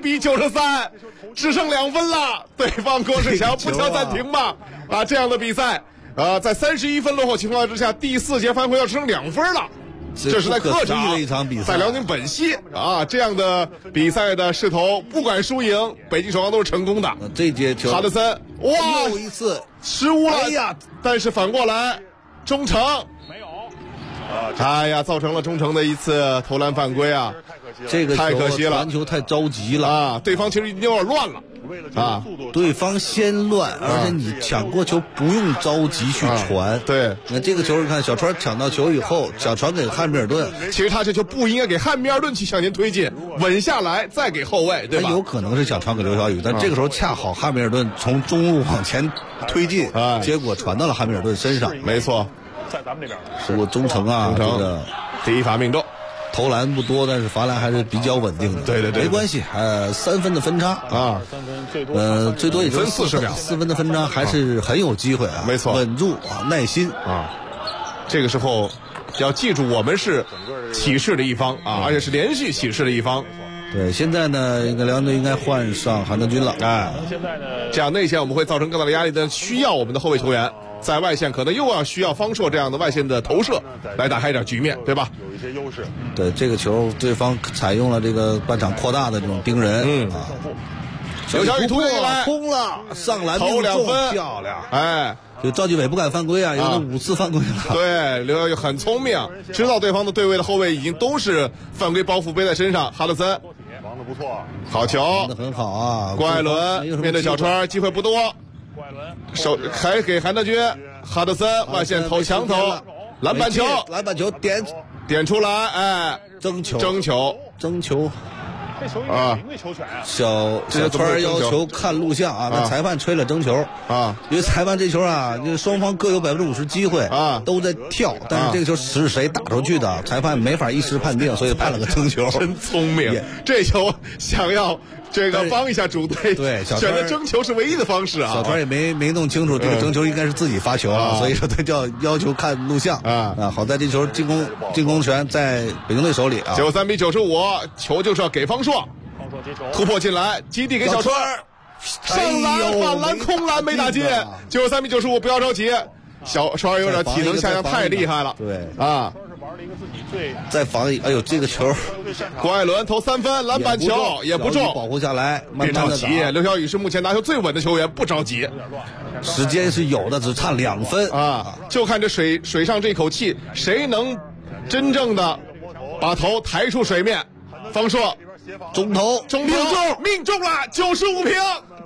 比93，只剩2分了。对方郭士强不敲暂停吧？啊，这样的比赛，在31分落后情况之下，第4节犯规要只剩2分了。这是在客场的一场比赛， 在辽宁本溪啊，这样的比赛的势头，不管输赢，北京首钢都是成功的。 这节球哈德森，哇， 又一次失误了， 哎呀！ 但是反过来，中诚没有， 哎呀，造成了中诚的一次投篮犯规啊， 这个太可惜了， 传球太着急了啊！对方其实已经有点乱了。啊， 对方先乱，而且你抢过球不用着急去传。 对， 那这个球你看，小川抢到球以后，小传给汉密尔顿。 其实他这球不应该给汉密尔顿去向前推进，稳下来再给后卫，对吧？ 他有可能是想传给刘晓宇，但这个时候恰好汉密尔顿从中路往前推进，结果传到了汉密尔顿身上。 没错， 在咱们这边， 不过中诚啊，这个第一罚命中。 投篮不多，但是罚篮还是比较稳定的。 对， 没关系，3分的分差啊， 最多也就 40秒 ，4分的分差还是很有机会啊。 没错， 稳住啊，耐心啊。这个时候要记住，我们是起势的一方啊，而且是连续起势的一方。 对，现在呢，辽宁队应该换上韩德君了。 哎，这样内线我们会造成更大的压力，但需要我们的后卫球员。在外线可能又要需要方硕这样的外线的投射来打开一点局面，对吧？ 有一些优势。 对，这个球对方采用了这个半场扩大的这种盯人。 刘晓宇突进来， 空了，上篮投2分， 漂亮！ 哎， 就赵继伟不敢犯规啊，有5次犯规了。 对，刘晓宇很聪明，知道对方的对位的后卫已经都是犯规包袱背在身上。哈德森防得不错， 好球， 防得很好啊！ 郭艾伦面对小川，机会不多。手还给韩德君，哈德森外线投强投，篮板球点出来，哎， 争球， 这球啊，球权啊！ 小川要求看录像啊，那裁判吹了争球啊， 因为裁判这球啊，就是双方各有50%机会啊， 都在跳，但是这个球是谁打出去的，裁判没法一时判定，所以判了个争球。 真聪明，这球想要这个帮一下主队， 对，选择争球是唯一的方式啊。 小川也没弄清楚这个争球应该是自己发球啊，所以说他就要求看录像啊。好在这球进攻权在北京队手里啊。 93比95，球就是要给方硕，突破进来，基地给小川，上篮反篮空篮没打进，93比95，不要着急，小川有点体能下降太厉害了， 对啊。 再防哎呦，这个球， 郭艾伦投3分，篮板球也不中， 保护下来， 别着急。刘晓宇是目前拿球最稳的球员，不着急， 时间是有的，只差2分啊！就看这水上这口气，谁能真正的把头抬出水面？方硕中投命中了，95平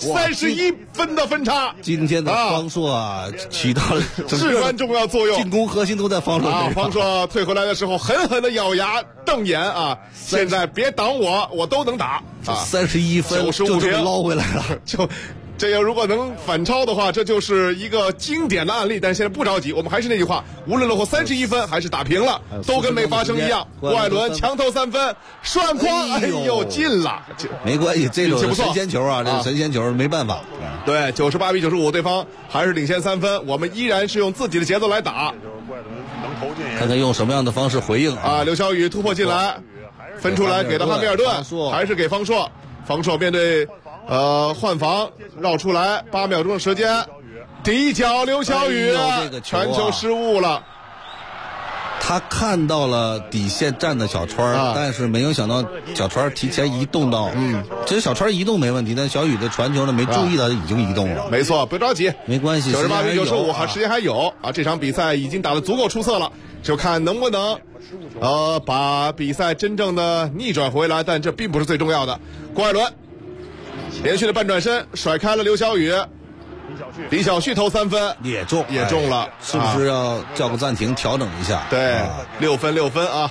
，31分的分差。 今天的方硕啊，起到了至关重要作用， 进攻核心都在方硕身上。 方硕退回来的时候，狠狠的咬牙瞪眼啊！现在别挡我都能打啊 ！31分 ，95平捞回来了， 这个如果能反超的话，这就是一个经典的案例。但现在不着急，我们还是那句话，无论落后31分还是打平了，都跟没发生一样。郭艾伦强投3分，涮筐，哎呦进了， 没关系，这种神仙球啊，这个神仙球没办法。 对，98比95，对方还是领先3分，我们依然是用自己的节奏来打。 看看用什么样的方式回应啊！刘晓宇突破进来，分出来给到汉密尔顿，还是给方硕。方硕面对换防绕出来，8秒钟的时间，底角刘晓宇传球失误了。 他看到了底线站的小川，但是没有想到小川提前移动到，其实小川移动没问题，但小宇的传球呢没注意到已经移动了。 没错，不着急， 没关系。 98比95，时间还有啊！这场比赛已经打得足够出色了，就看能不能把比赛真正的逆转回来，但这并不是最重要的。郭艾伦连续的半转身甩开了刘晓宇，李晓旭投3分也中了， 是不是要叫个暂停调整一下？ 对，6分啊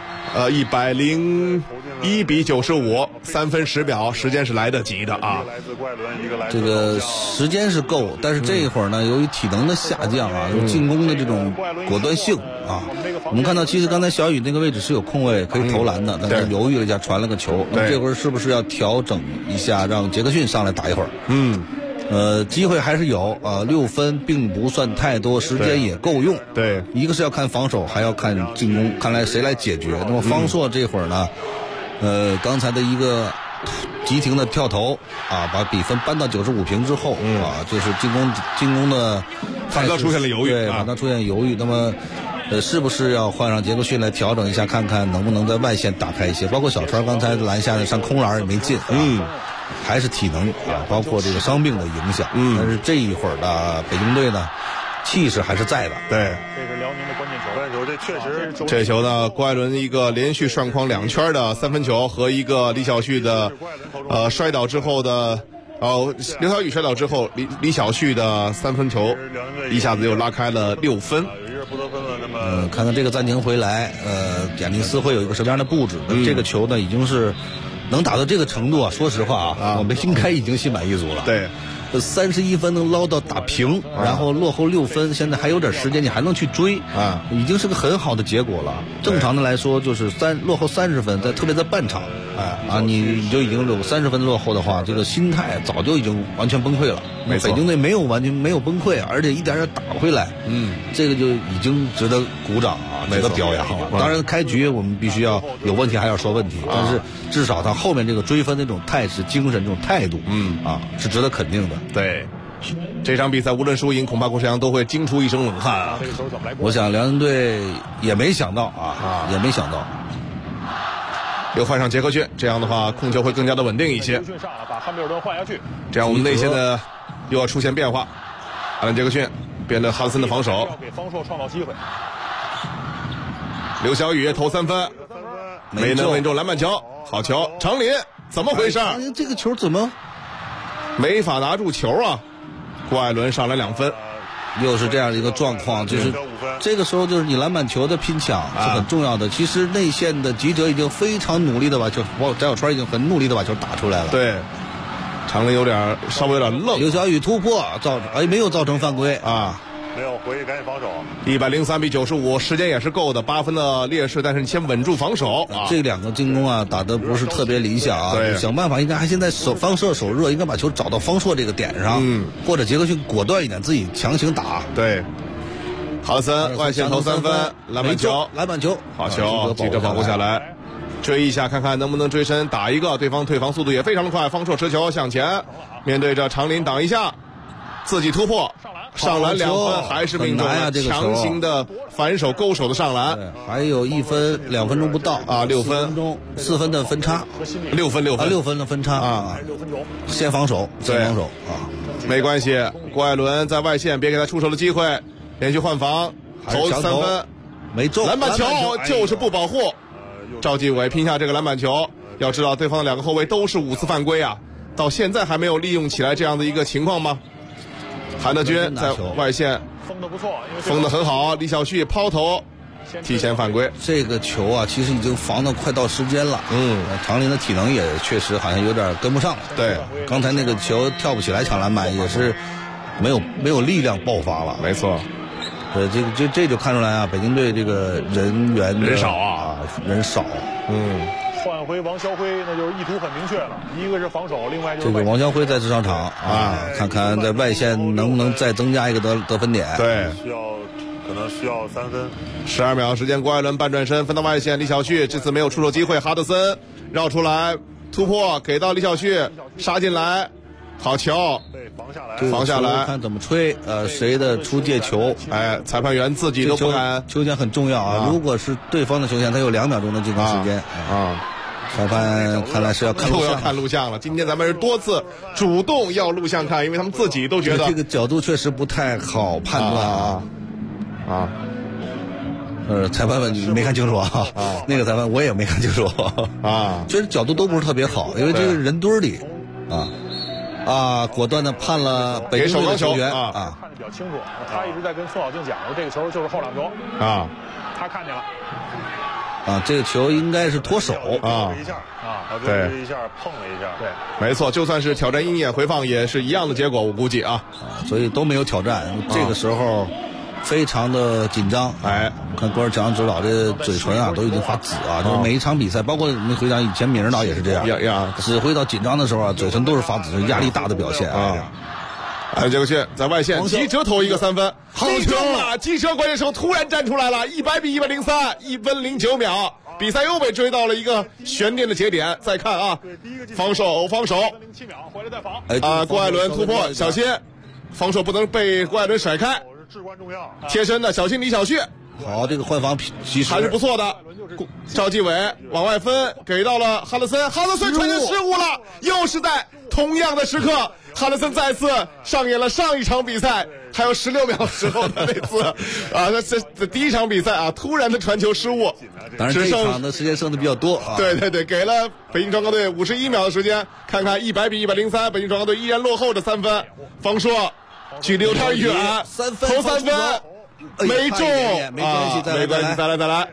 ，101比95，3分10秒，时间是来得及的啊。 这个时间是够，但是这一会儿呢，由于体能的下降啊，进攻的这种果断性啊，我们看到其实刚才小宇那个位置是有空位可以投篮的，但是犹豫了一下，传了个球。那这会儿是不是要调整一下，让杰克逊上来打一会儿？机会还是有，6分并不算太多，时间也够用。 对， 一个是要看防守，还要看进攻，看来谁来解决。那么方硕这会儿呢，刚才的一个急停的跳投啊，把比分扳到95平之后啊，就是进攻的反倒出现了犹豫， 对，反倒出现犹豫。那么是不是要换上杰克逊来调整一下，看看能不能在外线打开一些？包括小川刚才篮下上空篮也没进，还是体能啊，包括这个伤病的影响。但是这一会儿的北京队呢，气势还是在的。 对， 这是辽宁的关键球，这确实这球呢，郭艾伦一个连续涮筐2圈的3分球和一个李晓旭的摔倒之后的刘晓宇摔倒之后李晓旭的3分球，一下子又拉开了6分。 看看这个暂停回来，亚尼斯会有一个什么样的布置？这个球呢，已经是能打到这个程度啊！说实话我们应该已经心满意足了。 对。 31分能捞到打平，然后落后6分，现在还有点时间，你还能去追啊，已经是个很好的结果了。正常的来说，就是落后30分，特别在半场，你就已经有30分落后的话，这个心态早就已经完全崩溃了。 没错， 北京队完全没有崩溃，而且一点点打回来，这个就已经值得鼓掌啊，值得表扬了。当然，开局我们必须要有问题还要说问题，但是至少他后面这个追分的这种态势、精神、这种态度，是值得肯定的。 对，这场比赛无论输赢，恐怕郭世阳都会惊出一身冷汗啊！ 我想辽宁队也没想到也没想到， 又换上杰克逊，这样的话控球会更加的稳定一些。 上了，把汉密尔顿换下去， 这样我们内线的又要出现变化。阿兰杰克逊变得哈德森的防守， 给方硕创造机会。 刘晓宇投3分，没能稳中篮板球，好球！长林怎么回事？ 这个球怎么？ 没法拿住球啊！郭艾伦上来2分， 又是这样的一个状况，就是这个时候就是你篮板球的拼抢是很重要的。其实内线的吉哲已经非常努力的把球，翟小川已经很努力的把球打出来了。 对，长林稍微有点愣。 刘晓宇突破没有造成犯规啊。 没有回去，赶紧防守。 103比95，时间也是够的，8分的劣势，但是你先稳住防守啊。 这2个进攻打得不是特别理想啊，想办法应该还现在方硕手热，应该把球找到方硕这个点上，或者杰克逊果断一点，自己强行打。 对，哈德森外线投3分，篮板球，好球，记者保护下来，追一下看看能不能追身打一个，对方退防速度也非常的快，方硕持球向前，面对着长林挡一下，自己突破。上篮2分还是命中了，强行的反手勾手的上篮， 还有1分2分钟不到 6分钟 4分的分差 ，6分的分差先防守没关系，郭艾伦在外线别给他出手的机会，连续换防投3分没中， 篮板球就是不保护，赵继伟拼下这个篮板球，要知道对方的2个后卫都是5次犯规啊，到现在还没有利用起来这样的一个情况吗？韩德君在外线封得不错， 封得很好，李晓旭抛投提前犯规。 这个球其实已经防得快到时间了。长林的体能也确实好像有点跟不上了。 对， 刚才那个球跳不起来抢篮板，也是没有力量爆发了。 没错， 这就看出来北京队这个人少人少。 换回王肖辉，那就是意图很明确了，一个是防守，另外就是这个王肖辉在这场看看在外线能不能再增加一个得分点。 对， 可能需要3分。 12秒时间，郭艾伦半转身分到外线，李晓旭这次没有出手机会，哈德森绕出来突破，给到李晓旭杀进来，好球，防下来， 看怎么吹，谁的出界球， 裁判员自己都不敢。 球权很重要如果是对方的球权，他有2秒钟的进攻时间裁判看来是要看录像了。今天咱们是多次主动要录像看，因为他们自己都觉得这个角度确实不太好判断裁判们你没看清楚那个裁判我也没看清楚确实角度都不是特别好，因为这个人堆里果断的判了北京队的球员看得比较清楚。他一直在跟宋小静讲说，这个球就是后两球他看见了这个球应该是脱手对， 一下碰了一下，对， 没错，就算是挑战鹰眼回放也是一样的结果，我估计所以都没有挑战。这个时候非常的紧张看郭尔强指导这嘴唇都已经发紫就是每一场比赛，包括我们回想以前闵人岛也是这样指挥到紧张的时候嘴唇都是发紫，压力大的表现艾伦·杰克逊在外线急折投一个3分， 好球啊！记者关键时候突然站出来了，100比103，1分09秒，比赛又被追到了一个悬念的节点。再看啊，防守，郭艾伦突破，小心，防守不能被郭艾伦甩开，贴身的小心李晓旭。 好，这个换防其实还是不错的。赵继伟往外分，给到了哈德森，哈德森传球失误了，又是在同样的时刻，哈德森再次上演了上一场比赛还有16秒时候的那次啊，这第一场比赛啊，突然的传球失误。 当然这一场的时间剩的比较多啊。 对对对，给了北京壮钢队51秒的时间，看看100比103，北京壮钢队依然落后的3分。方硕距离有点远，投3分。没中， 没关系， 没关系，再来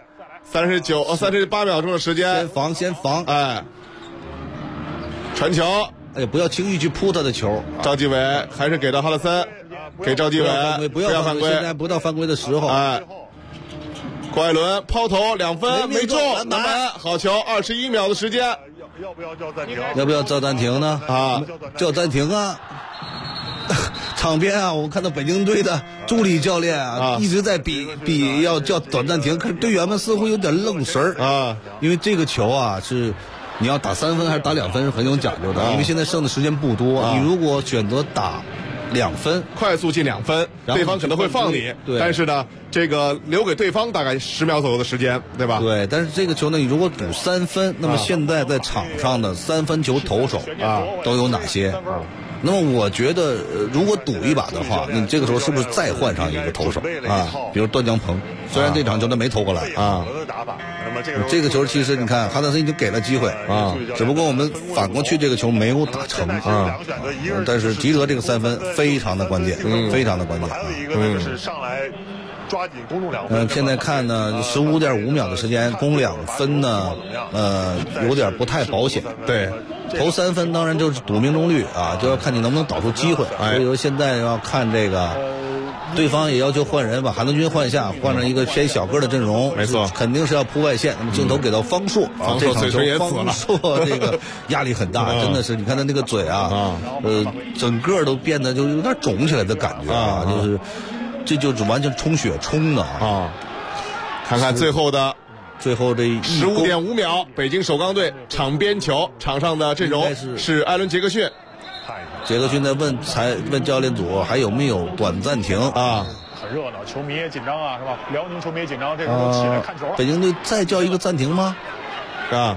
，38秒钟的时间， 先防， 哎，传球， 哎，不要轻易去扑他的球。 赵继伟还是给到哈德森，给赵继伟， 不要犯规，现在不到犯规的时候。 哎，郭艾伦抛投2分没中，篮板，好球，21秒的时间， 要不要叫暂停？ 要不要叫暂停呢？啊，叫暂停啊！场边啊，我们看到北京队的助理教练啊，一直在比要叫短暂停，可是队员们似乎有点愣神儿啊，因为这个球啊是你要打3分还是打2分是很有讲究的，因为现在剩的时间不多，你如果选择打2分， 快速进2分，对方可能会放你，但是呢，这个留给对方大概10秒左右的时间，对吧？ 对，但是这个球呢，你如果赌3分，那么现在在场上的3分球投手都有哪些？那么我觉得，如果赌一把的话，你这个时候是不是再换上一个投手啊？比如段江鹏，虽然这场球他没投过来啊，这个球其实你看哈德森已经给了机会啊，只不过我们反过去这个球没有打成啊。但是吉德这个3分非常的关键，非常的关键。 还有一个呢，就是上来抓紧攻中2分。 现在看呢，15.5秒的时间攻2分呢，有点不太保险。 对。 投3分当然就是赌命中率啊，就要看你能不能导出机会。所以说现在要看这个，对方也要求换人，把韩东军换下，换成一个偏小个的阵容， 没错， 肯定是要扑外线。那么镜头给到方硕，这场球方硕这个压力很大，真的是你看他那个嘴啊，整个都变得就有点肿起来的感觉啊，就是这就是完全充血冲的啊。 看看最后这 15.5 秒，北京首钢队场边球，场上的阵容是艾伦·杰克逊。 杰克逊在问教练组还有没有短暂停啊？ 很热闹，球迷也紧张啊，是吧？辽宁球迷也紧张，这时候起来看球。 北京队再叫一个暂停吗？ 啊，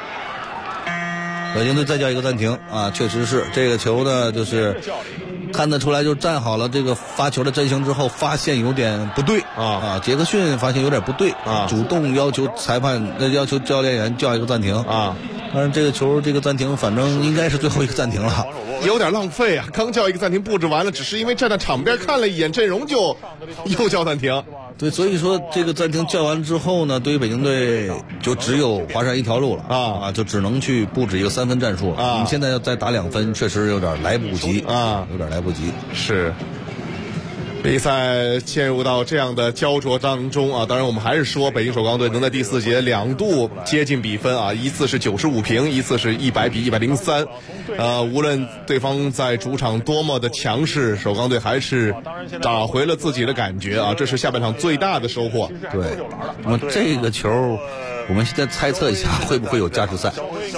北京队再叫一个暂停啊，确实是这个球呢，就是看得出来，就站好了这个发球的阵型之后，发现有点不对啊。杰克逊发现有点不对啊，主动要求要求教练员叫一个暂停啊。但是这个球这个暂停，反正应该是最后一个暂停了， 有点浪费啊！刚叫一个暂停布置完了，只是因为站在场边看了一眼阵容，就又叫暂停。 对，所以说这个暂停叫完之后呢，对于北京队就只有华山一条路了啊，就只能去布置一个3分战术啊。你现在要再打2分，确实有点来不及啊，有点来不及。 是。比赛陷入到这样的焦灼当中啊！当然，我们还是说北京首钢队能在第4节2度接近比分啊，一次是95平，一次是100比103。无论对方在主场多么的强势，首钢队还是找回了自己的感觉啊！这是下半场最大的收获。 对，那么这个球，我们现在猜测一下会不会有加时赛？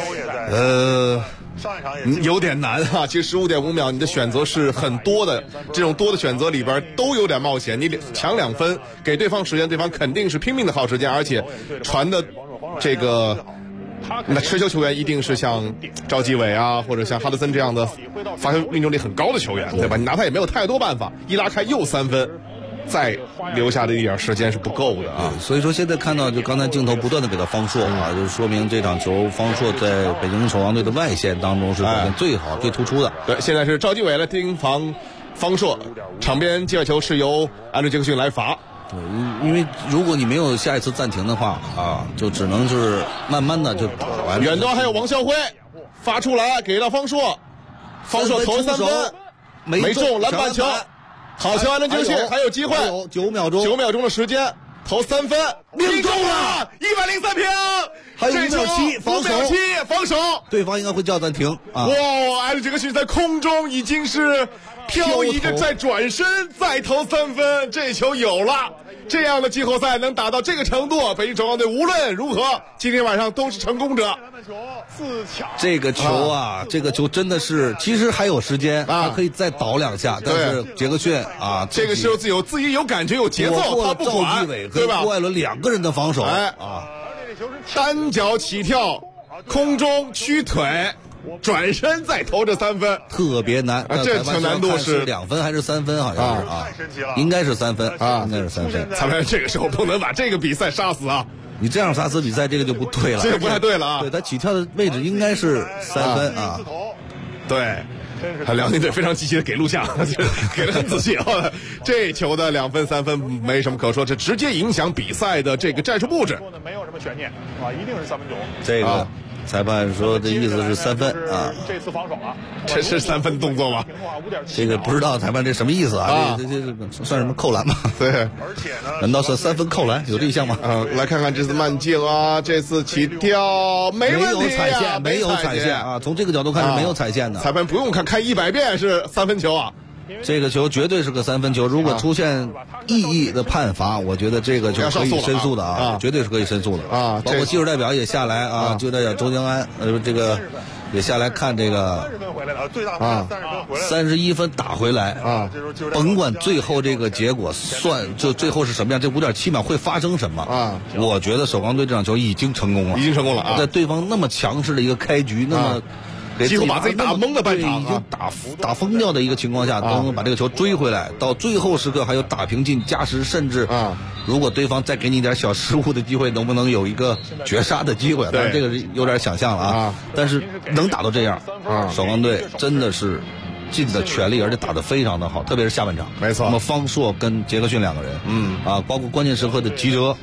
有点难啊！其实15.5秒，你的选择是很多的，这种多的选择里边都有点冒险。你抢2分，给对方时间，对方肯定是拼命的耗时间，而且传的这个那持球球员一定是像赵继伟啊，或者像哈德森这样的发球命中率很高的球员，对吧？你拿他也没有太多办法，一拉开又3分。再留下的一点时间是不够的啊， 所以说现在看到就刚才镜头不断的给他方硕啊，就是说明这场球方硕在北京首钢队的外线当中是表现最好、最突出的。 对，现在是赵继伟来盯防方硕，场边界外球是由艾伦·杰克逊来罚。 对，因为如果你没有下一次暂停的话啊，就只能是慢慢的就打完。 远端还有王孝辉发出来给到方硕，方硕投3分没中，篮板球。好球，艾伦·杰克逊还有机会 ，9秒钟 ，9秒钟的时间投3分，命中了，103平， 还有5秒7， 防守， 对方应该会叫暂停啊！ 哇，艾伦·杰克逊在空中已经是漂移着再转身再投3分，这球有了。这样的季后赛能打到这个程度，北京首钢队无论如何今天晚上都是成功者。 这个球啊，这个球真的是，其实还有时间，他可以再倒2下，但是杰克逊啊， 这个时候自己有感觉有节奏，他不管，对吧？ 郭艾伦2个人的防守， 单脚起跳，空中屈腿，转身再投这3分， 特别难。 这球难度是 2分还是3分？好像是啊，应该是3分啊，应该是3分。 裁判这个时候不能把这个比赛杀死啊！ 你这样杀死比赛，这个就不对了， 这个不太对了啊！ 对，他起跳的位置应该是3分啊。 对，辽宁队非常积极的给录像，给的很仔细啊。这球的2分3分没什么可说，这直接影响比赛的这个战术布置。 没有什么悬念啊，一定是3分球。 这个。裁判说的意思是3分啊， 这次防守了， 这是3分动作吗？ 这个不知道裁判这什么意思啊？这算什么扣篮吗？ 对， 而且呢， 难道是3分扣篮？有这一项吗？ 来看看这次慢镜啊，这次起跳没问题啊， 没有踩线啊，从这个角度看是没有踩线的。 裁判不用看100遍是3分球啊。 这个球绝对是个3分球，如果出现异议的判罚，我觉得这个就可以申诉的啊，绝对是可以申诉的啊。包括技术代表也下来啊，技术代表周江安这个也下来看这个31分打回来啊，甭管最后这个结果算就最后是什么样，这5.7秒会发生什么啊？我觉得首钢队这场球已经成功了，啊！在对方那么强势的一个开局，那么。 几乎把自己打懵的半场， 已经打疯掉的一个情况下，都能把这个球追回来，到最后时刻还有打平进加时，甚至如果对方再给你一点小失误的机会，能不能有一个绝杀的机会？当然这个是有点想象了啊，但是能打到这样，首钢队真的是尽的全力，而且打得非常的好，特别是下半场。 没错， 那么方硕跟杰克逊2个人，包括关键时刻的吉哲，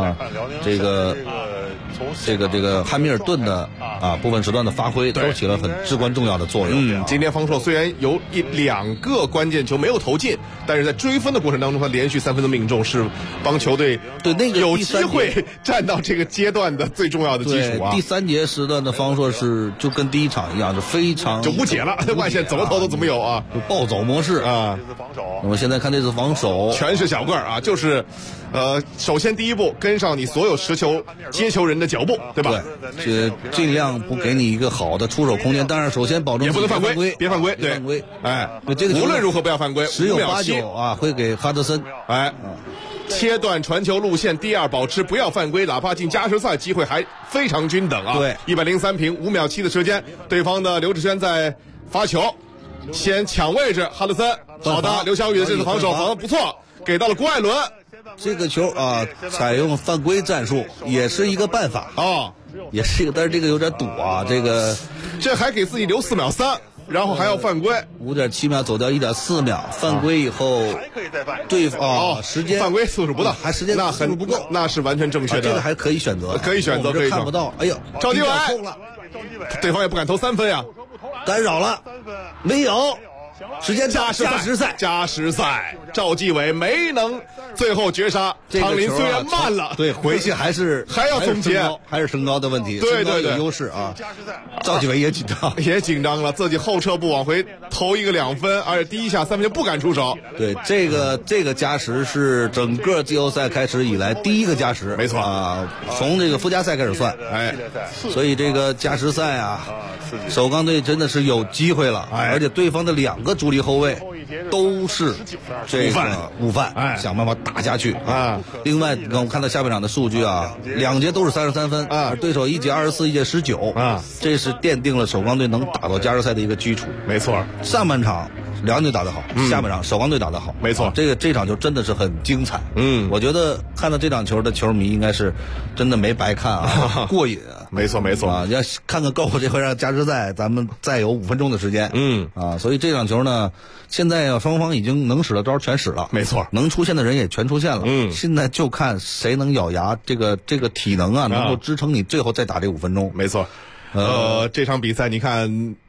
这个汉密尔顿的部分时段的发挥都起了很至关重要的作用。 今天方硕虽然有2个关键球没有投进，但是在追分的过程当中，他连续3分的命中是帮球队对那个有机会站到这个阶段的最重要的基础啊。 第3节时段的方硕是就跟第1场一样，是非常就无解了，外线怎么投都怎么有啊， 就暴走模式啊。那么现在看这次防守全是小个儿啊，就是首先第一步跟上你所有持球接球人的脚步，对吧？ 对，尽量不给你一个好的出手空间。当然，首先保证也不能犯规，别犯规， 别犯规。 这个无论如何不要犯规。 只有8-9啊，会给哈德森。 切断传球路线，第2保持不要犯规，哪怕进加时赛机会还非常均等啊。 对 ，103平5秒7的时间，对方的刘志轩在发球，先抢位置，哈德森好的，刘晓宇的这次防守防得不错，给到了郭艾伦。 这个球采用犯规战术也是一个办法也是一个，但是这个有点堵啊， 这还给自己留4秒3，然后还要犯规 ，5.7秒走掉1.4秒，犯规以后还可以再犯， 对时间犯规次数不到， 还时间次数不够， 那是完全正确的， 这个还可以选择， 可以选择，可以看不到，哎呦， 赵继伟空了， 对方也不敢投3分呀， 干扰了，没有。时间加时赛，赵继伟没能最后绝杀。昌林虽然慢了， 对，回去还要总结， 还是身高的问题， 对， 有优势啊。赵继伟也紧张了，自己后撤步往回投一个2分，而且第1下3分就不敢出手。 对，这个加时是整个季后赛开始以来第1个加时， 没错啊，从这个附加赛开始算，所以这个加时赛首钢队真的是有机会了，而且对方的2个主力后卫都是这个午饭，想办法打下去啊。另外，我们看到下半场的数据2节都是33分而对手1节24，1节19这是奠定了首钢队能打到加时赛的一个基础。 没错， 上半场辽宁队打得好，下半场首钢队打得好， 没错， 这场球真的是很精彩。我觉得看到这场球的球迷应该是真的没白看过瘾。 没错要看个够，这回让加时赛咱们再有5分钟的时间。所以这场球呢，现在双方已经能使的招全使了， 没错， 能出现的人也全出现了。现在就看谁能咬牙，这个体能能够支撑你最后再打这5分钟。 没错，这场比赛你看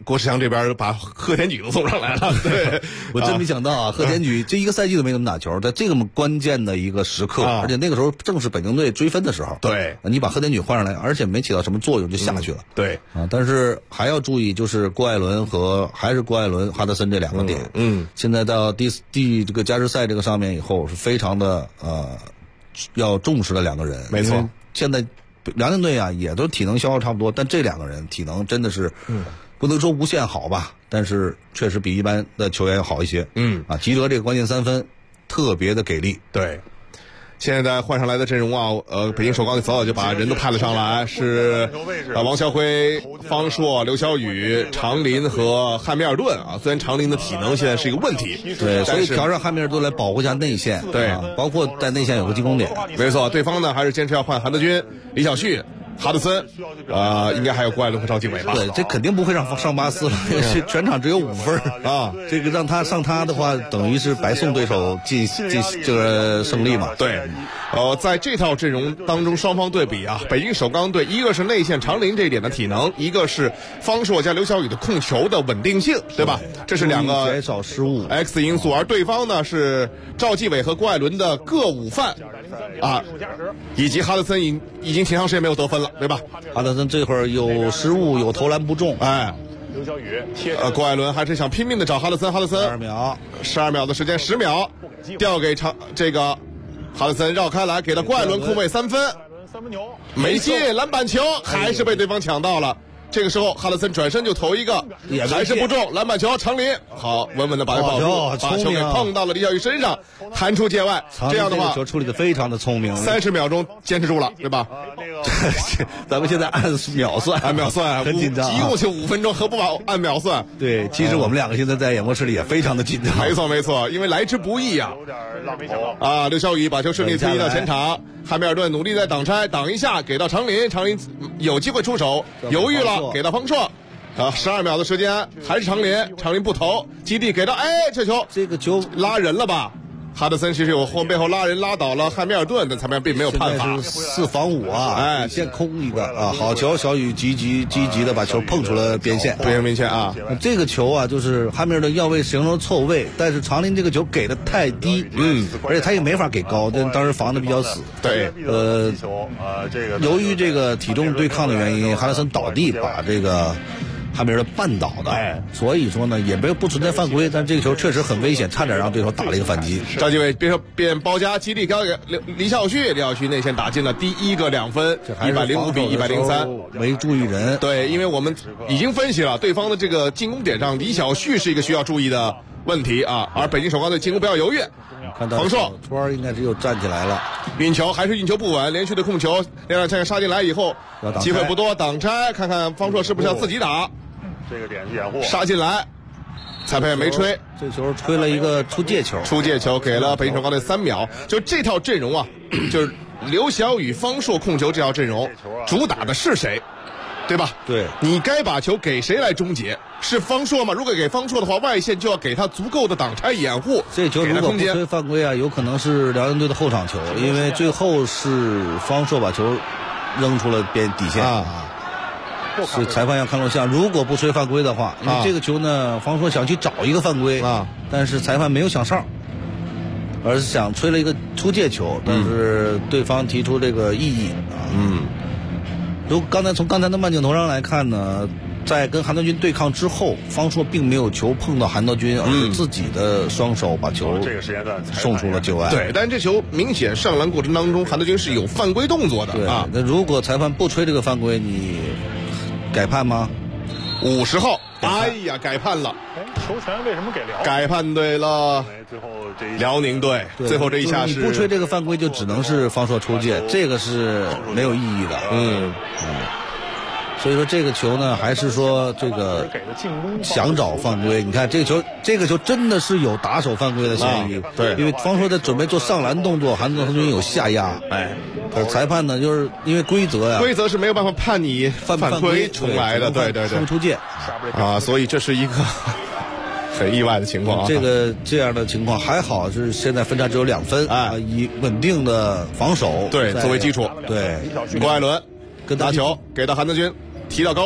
郭士强这边把贺田举都送上来了。对， 我真没想到啊，贺田举这一个赛季都没怎么打球，在这么关键的一个时刻，而且那个时候正是北京队追分的时候。 对， 你把贺田举换上来，而且没起到什么作用就下去了。 对啊，但是还要注意，就是郭艾伦还是郭艾伦、哈德森这两个点。现在到第这个加时赛这个上面以后，是非常的要重视的两个人。 没错， 现在辽宁队啊也都体能消耗差不多，但这两个人体能真的是不能说无限好吧，但是确实比一般的球员要好一些。吉德这个关键3分特别的给力。 对，现在换上来的阵容啊，北京首钢队早早就把人都派了上来，是王晓辉、方硕、刘晓宇、常林和汉密尔顿啊。虽然常林的体能现在是一个问题， 对，所以调上汉密尔顿来保护一下内线， 对， 包括在内线有个进攻点。 没错，对方呢还是坚持要换韩德君、李晓旭、哈德森，应该还有郭艾伦和赵继伟吧？ 对，这肯定不会让上巴斯了，全场只有5分啊！这个让他上他的话，等于是白送对手进这个胜利嘛？ 对，在这套阵容当中，双方对比啊，北京首钢队一个是内线常林这一点的体能，一个是方硕加刘晓宇的控球的稳定性，对吧？这是两个减少失误 X 因素，而对方呢是赵继伟和郭艾伦的各5犯啊，以及哈德森已经挺长时间没有得分了，对吧？ 哈德森这会儿有失误，有投篮不中， 刘晓宇郭艾伦还是想拼命的找哈德森，12秒的时间，10秒调给这个哈德森绕开来，给了郭艾伦空位3分，没进，篮板球还是被对方抢到了。这个时候哈德森转身就投一个，还是不中，篮板球常林好稳稳的把球抱住，把球给碰到了李晓宇身上，弹出界外。这样的话， 球处理的非常的聪明 ，30秒钟坚持住了，对吧？ 咱们现在按秒算，很紧张， 一共就5分钟，何不按秒算？ 对，其实我们两个现在在演播室里也非常的紧张。 没错，因为来之不易啊。刘晓宇把球顺利推移到前场，汉密尔顿努力在挡拆，挡一下给到常林有机会出手，犹豫了，给到方硕。12秒的时间，还是常林不投，基地给到，这个球拉人了吧？哈德森其实有背后拉人拉倒了汉密尔顿，但裁判并没有判罚。 4防5啊，先空一个啊，好球，小雨积极的把球碰出了边线啊。 这个球啊，就是汉密尔顿要位形成错位，但是常林这个球给的太低，而且他也没法给高，但当时防的比较死。 对， 由于这个体重对抗的原因，哈德森倒地把这个汉密尔顿绊倒的，所以说呢也不存在犯规，但这个球确实很危险，差点让对手打了一个反击。 赵继伟变包夹基地交给李晓旭内线打进了第1个2分，105比103， 没注意人。 对，因为我们已经分析了对方的这个进攻点上，李晓旭是一个需要注意的问题啊，而北京首钢队进攻不要犹豫。 看到方硕应该只有站起来了， 运球不稳，连续的控球，两枪杀进来以后，机会不多，挡拆，看看方硕是不是要自己打。 这个点掩护杀进来，裁判也没吹， 这球吹了一个出界球， 给了北京首钢队3秒。就这套阵容啊，就是刘晓宇、方硕控球这套阵容，主打的是谁？对吧？ 对， 你该把球给谁来终结？是方硕吗？如果给方硕的话，外线就要给他足够的挡拆掩护。 这球如果不吹犯规啊，有可能是辽宁队的后场球，因为最后是方硕把球扔出了底线啊。是裁判要看录像，如果不吹犯规的话，因为这个球呢，方硕想去找一个犯规啊，但是裁判没有想上，而是想吹了一个出界球，但是对方提出这个异议啊。从刚才的慢镜头上来看呢，在跟韩德君对抗之后，方硕并没有球碰到韩德君，而是自己的双手把球送出了界外。 对，但这球明显上篮过程当中，韩德君是有犯规动作的啊。 那如果裁判不吹这个犯规，你改判吗 ？50号，改判了。 球权为什么给改判对了？辽宁队最后这一下是你不吹这个犯规，就只能是方硕出界，这个是没有意义的。所以说这个球呢，还是说这个想找犯规。你看这个球真的是有打手犯规的嫌疑。 对， 因为方硕在准备做上篮动作，韩德君有下压。可是裁判呢，就是因为规则是没有办法判你犯规重来的。对， 出界啊，所以这是一个很意外的情况啊。 这样的情况还好，是现在分差只有2分以稳定的防守作为基础。 对， 郭艾伦跟打球给到韩德君。提到高位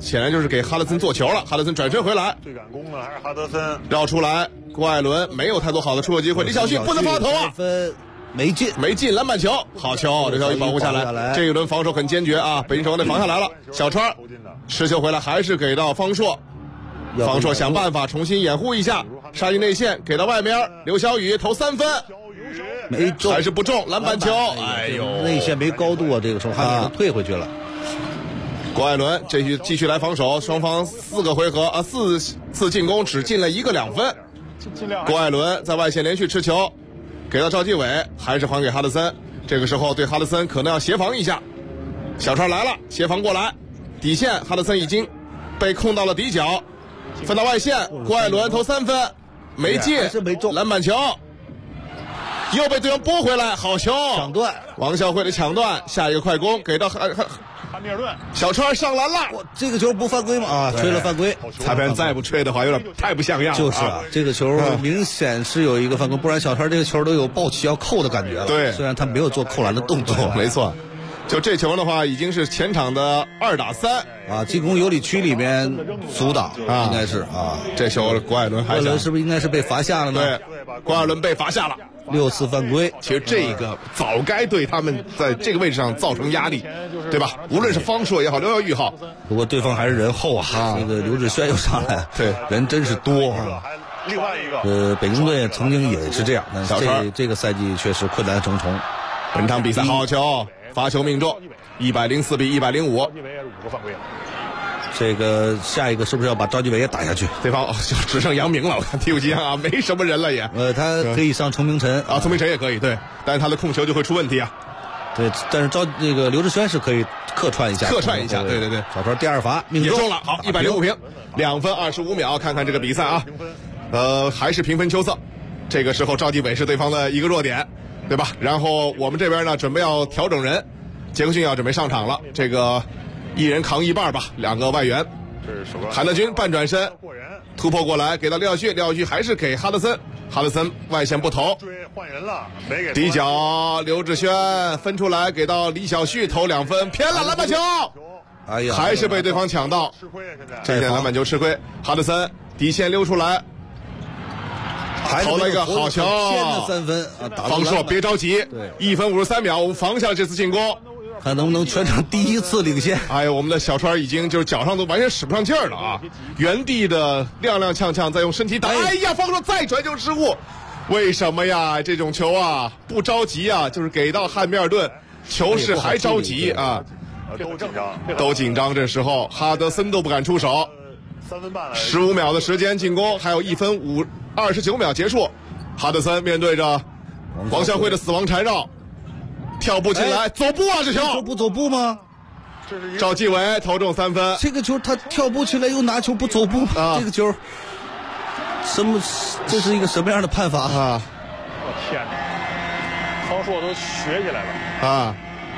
显然就是给哈德森做球了。哈德森转身回来， 最敢攻的还是哈德森， 绕出来，郭艾伦没有太多好的出球机会，李晓旭不能发头啊， 没进，篮板球，好球，刘晓旭保护下来。这一轮防守很坚决啊，北京首钢队防下来了。小川持球回来，还是给到方硕，方硕想办法重新掩护一下，杀进内线，给到外面，刘晓宇投3分， 没中， 还是不中，篮板球，哎呦， 内线没高度啊，这个时候还给他退回去了。 郭艾伦继续来防守，双方4个回合啊，4次进攻只进了1个2分。郭艾伦在外线连续持球。给到赵继伟，还是还给哈德森。这个时候对哈德森可能要协防一下。小川来了，协防过来，底线哈德森已经被控到了底角，分到外线，郭艾伦投3分，没进，篮板球，又被对方拨回来，好球， 抢断， 王孝慧的抢断，下一个快攻给到汉密尔顿， 小川上篮了， 这个球不犯规吗？啊，吹了犯规， 裁判再不吹的话，有点太不像样了。 就是啊，这个球明显是有一个犯规，不然小川这个球都有抱起要扣的感觉了。 对， 虽然他没有做扣篮的动作， 没错。就这球的话，已经是前场的2打3 啊，进攻有理区里面阻挡啊，应该是啊。 这球郭艾伦是不是应该是被罚下了呢？ 对，郭艾伦被罚下了。 6次犯规， 其实这个早该对他们在这个位置上造成压力，对吧？无论是方硕也好，刘晓宇也好， 不过对方还是人厚啊。这个刘志轩又上来， 对， 人真是多啊。 另外一个， 北京队曾经也是这样，但是这个赛季确实困难重重。 本场比赛好球，罚球命中，104比105。 这个下一个是不是要把赵继伟也打下去？ 对方只剩杨明了，我看替补席上啊没什么人了也。 他可以上程明晨啊，程明晨也可以，对，但是他的控球就会出问题啊。 对，但是这个刘志轩是可以客串一下， 对。 小川第2罚命中了，好，105平，2分25秒，看看这个比赛啊，还是平分秋色。这个时候赵继伟是对方的一个弱点，对吧？然后我们这边呢准备要调整人，杰克逊要准备上场了，这个一人扛一半吧，2个外援。韩德君半转身突破过来，给到廖旭，廖旭还是给哈德森，哈德森外线不投， 换人了，没给底角刘志轩分出来，给到李晓旭投2分，偏了篮板球， 哎呀， 还是被对方抢到， 吃亏现在这线篮板球吃亏，哈德森底线溜出来。投了一个好球 ，3分啊！ 方硕别着急，1分53秒，我们防下了这次进攻， 看能不能全场第1次领先。 哎呀，我们的小川已经就是脚上都完全使不上劲儿了啊！原地的踉踉跄跄，再用身体打，哎呀，方硕再传球失误，为什么呀？这种球啊，不着急啊，就是给到汉密尔顿，球是还着急啊，都紧张。这时候哈德森都不敢出手，3分半，15秒的时间进攻，还有1分29秒结束。哈德森面对着王孝辉的死亡缠绕，跳步进来，走步啊！这球不走步吗？ 赵继伟投中3分。 这个球他跳步起来又拿球不走步啊！这个球这是一个什么样的判罚啊？ 我天哪！方硕都学起来了啊！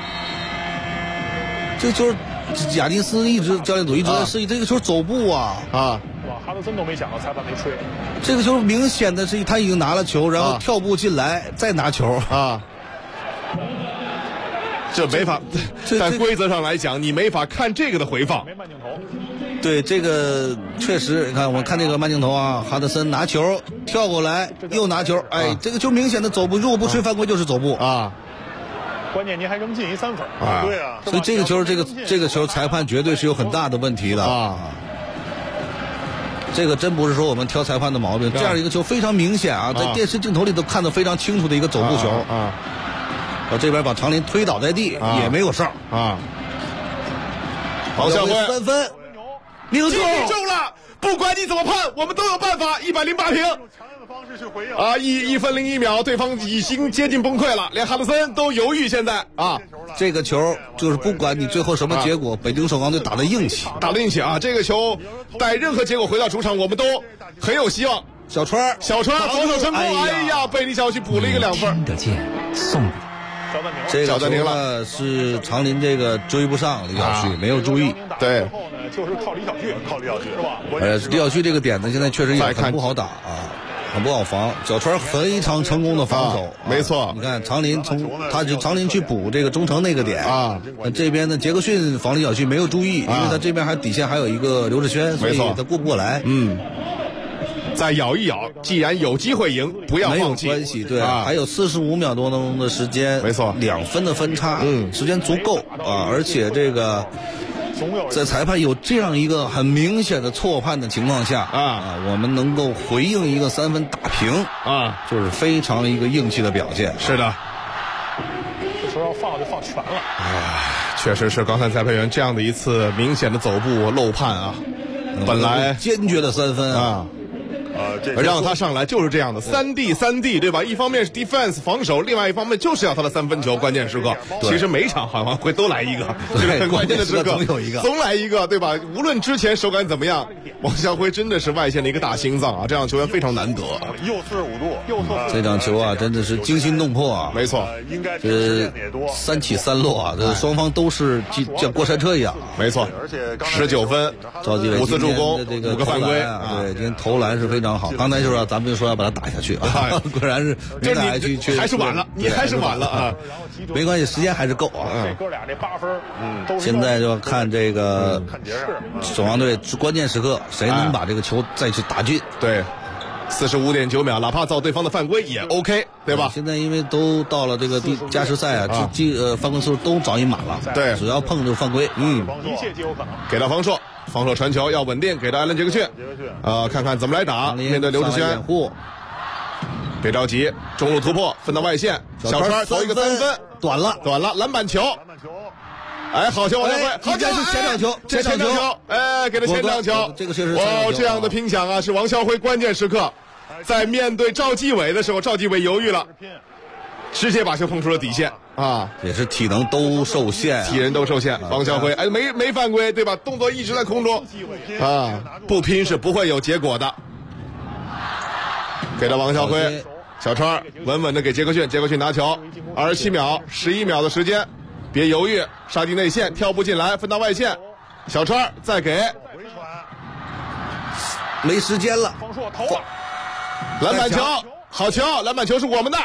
这球亚尼斯教练组一直在示意这个球走步啊！ 哇，哈德森都没想到裁判没吹。 这个球明显的是他已经拿了球，然后跳步进来再拿球啊！这没法，在规则上来讲，你没法看这个的回放。 没慢镜头。 对，这个确实，你看我看这个慢镜头啊，哈德森拿球跳过来又拿球，哎，这个球明显的走步，如果不吹犯规就是走步啊。关键您还扔进13分啊！对啊， 所以这个球，这个球裁判绝对是有很大的问题的啊。这个真不是说我们挑裁判的毛病，这样一个球非常明显啊，在电视镜头里都看得非常清楚的一个走步球啊。我这边把长林推倒在地，也没有哨啊。 王孝辉 3分，命中了！不管你怎么判，我们都有办法，108平。啊，1分01秒，对方已经接近崩溃了，连哈德森都犹豫。现在啊， 这个球就是不管你最后什么结果，北京首钢队打的硬气， 啊！这个球带任何结果回到主场，我们都很有希望。小川防守成功，哎呀，被李晓旭补了一个2分。 听得见，送。 这个球了是长林这个追不上李晓旭，没有注意。 对， 后呢就是靠李晓旭是吧？ 李晓旭这个点子现在确实也很不好打啊。 很不好防。小川非常成功的防守， 没错。 你看长林长林去补这个中程那个点啊，这边呢杰克逊防李晓旭没有注意，因为他这边底线还有一个刘志轩，所以他过不过来。 再咬一咬，既然有机会赢，不要放弃。 没有关系，对，还有45秒多钟的时间， 没错 ，2分的分差，时间足够啊，而且这个在裁判有这样一个很明显的错判的情况下我们能够回应一个3分打平就是非常一个硬气的表现。 是的， 这时候要放就放全了。 确实是刚才裁判员这样的一次明显的走步漏判啊，本来坚决的3分啊。 让他上来就是这样的3D，对吧？一方面是 defense 防守，另外一方面就是要他的3分球，关键时刻。其实每一场好像会都来一个， 对， 很关键的时刻总有一个， 总来一个，对吧？无论之前手感怎么样，王晓辉真的是外线的一个大心脏啊！这样球员非常难得。 右45度，右侧这场球啊，真的是惊心动魄啊！ 没错， 这3起3落啊，这双方都是像过山车一样。 没错，19分， 赵继伟 5次助攻，5个犯规对，今天投篮是非常好。刚才就是咱们就说要把他打下去啊，果然是没打下去， 还是晚了，你还是晚了啊！ 没关系，时间还是够啊。 这哥俩这8分， 现在就看这个守望队关键时刻谁能把这个球再去打进。 对，45.9秒，哪怕造对方的犯规也 OK， 对吧？ 现在因为都到了这个加时赛啊，犯规数都早已满了， 对， 只要碰就犯规。 一切皆有可能。 给到方硕传球要稳定，给到艾伦杰克逊，看看怎么来打，面对刘志轩。别着急，中路突破，分到外线，小川投一个3分， 短了， 篮板球。哎，好球，王晓辉，好球， 是前场球， 给了前场球， 这个确实这样的拼抢啊，是王晓辉关键时刻，在面对赵继伟的时候，赵继伟犹豫了，直接把球碰出了底线啊， 也是体能都受限， 体能都受限。王晓辉没犯规对吧？动作一直在空中啊，不拼是不会有结果的。给到王晓辉，小川稳稳的给杰克逊拿球，27秒11秒的时间，别犹豫，杀进内线，跳步进来，分到外线，小川再给， 没时间了， 篮板球，好球，篮板球是我们的，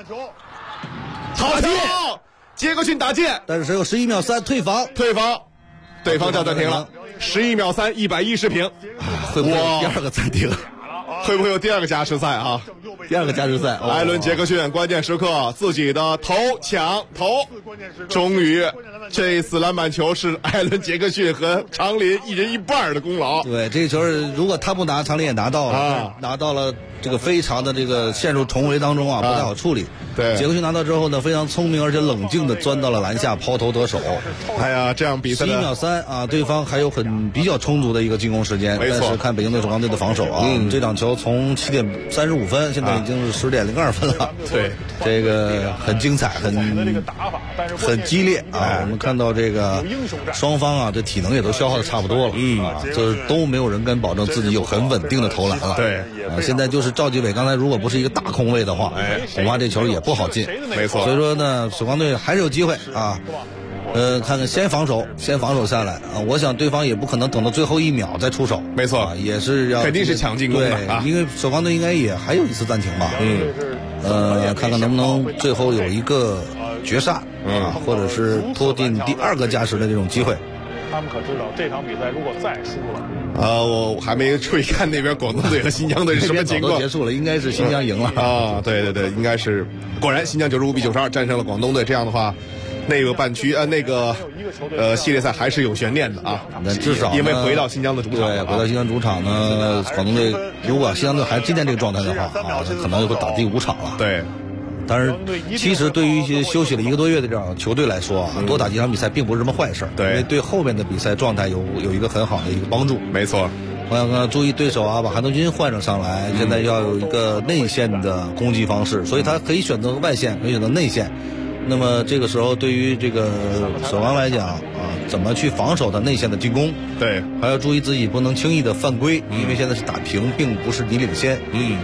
好球，杰克逊打进， 但是只有11秒3退防， 对方叫暂停了，11秒3 110平， 会不会有第二个暂停？ 会不会有第二个加时赛啊？ 第二个加时赛， 艾伦杰克逊关键时刻自己的抢投，终于这一次篮板球是艾伦杰克逊和长林一人一半的功劳。 对，这个球如果他不拿，长林也拿到了，拿到了这个非常的这个陷入重围当中不太好处理。 对， 杰克逊拿到之后呢，非常聪明而且冷静的钻到了篮下，抛投得手。 哎呀，这样比赛 11秒3啊，对方还有比较充足的一个进攻时间。 没错， 但是看北京队守望队的防守啊，这场球从7点35分，现在已经是10点02分了。 对， 这个很精彩，很激烈啊！我们看到这个双方啊，这体能也都消耗的差不多了。就是都没有人敢保证自己有很稳定的投篮了。 对， 现在就是赵继伟，刚才如果不是一个大空位的话，恐怕这球也不好进。 没错， 所以说呢，守望队还是有机会啊。看看先防守下来啊！我想对方也不可能等到最后1秒再出手。 没错， 也是要肯定是抢进攻的啊！ 因为守望队应该也还有一次暂停吧。看看能不能最后有一个绝杀或者是拖进第2个加时的这种机会。 他们可知道这场比赛如果再输了， 我还没注意看那边广东队和新疆队是什么情况。 都结束了，应该是新疆赢了啊！对，应该是，果然新疆95比92战胜了广东队。这样的话，那个半区系列赛还是有悬念的啊。 那至少因为回到新疆的主场， 对，回到新疆主场呢，广东队如果新疆队还今天这个状态的话可能就会打第5场了。 对。 但是，其实对于一些休息了1个多月的这样球队来说多打几场比赛并不是什么坏事。 对， 因为对后面的比赛状态有一个很好的一个帮助。 没错。 我想注意对手把韩东军换上上来，现在要有一个内线的攻击方式，所以他可以选择外线，可以选择内线。那么这个时候，对于这个守望来讲怎么去防守他内线的进攻？ 对， 还要注意自己不能轻易的犯规，因为现在是打平，并不是你领先。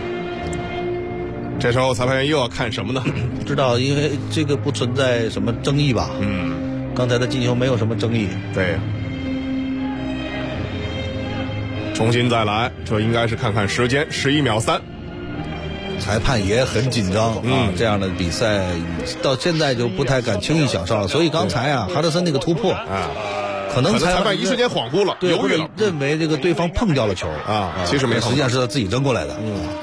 这时候裁判员又要看什么呢？ 不知道，因为这个不存在什么争议吧？刚才的进球没有什么争议。 对，重新再来，这应该是看看时间，11秒3。 裁判也很紧张啊，这样的比赛到现在就不太敢轻易小哨了。所以刚才啊，哈德森那个突破啊，可能裁判一瞬间恍惚了，犹豫了， 认为这个对方碰掉了球啊，其实没， 实际上是他自己扔过来的。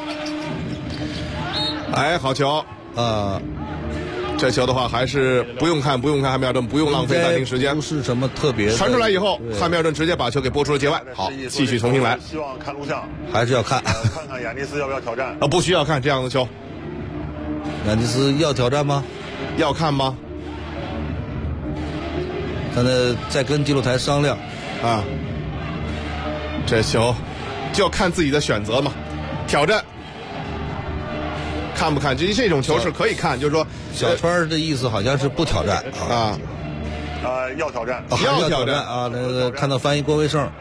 哎，好球啊！这球的话还是不用看，汉密尔顿不用浪费暂停时间， 不是什么特别。 传出来以后，汉密尔顿直接把球给拨出了界外。好，继续重新来。 希望看录像， 还是要看， 看看亚尼斯要不要挑战？ 不需要看这样的球。 亚尼斯要挑战吗？ 要看吗？ 看他再跟记录台商量啊。这球就要看自己的选择嘛，挑战。看不看？这种球是可以看，就是说， 小川的意思好像是不挑战啊， 要挑战， 要挑战啊！那个看到翻译郭威胜，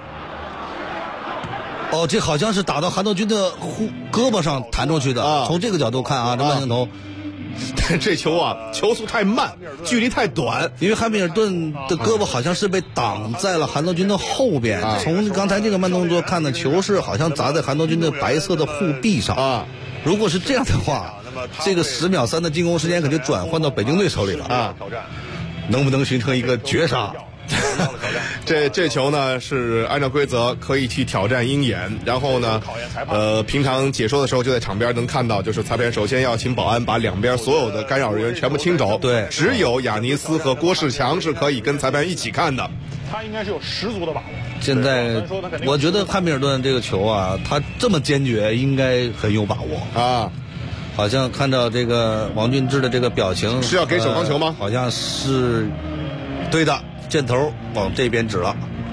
哦，这好像是打到韩德君的胳膊上弹出去的啊。从这个角度看啊，这慢镜头， 这球啊，球速太慢，距离太短， 因为汉密尔顿的胳膊好像是被挡在了韩德君的后边。从刚才这个慢动作看的，球是好像砸在韩德君的白色的护臂上啊。如果是这样的话，这个10秒3的进攻时间可就转换到北京队手里了啊！能不能形成一个绝杀？ 这球呢是按照规则可以去挑战鹰眼，然后呢，平常解说的时候就在场边能看到，就是裁判首先要请保安把两边所有的干扰人员全部清走， 对， 只有亚尼斯和郭士强是可以跟裁判一起看的。 他应该是有十足的把握。 现在我觉得汉密尔顿这个球啊，他这么坚决，应该很有把握啊。 好像看到这个王俊志的这个表情， 是要给首钢球吗？ 好像是对的，箭头往这边指了。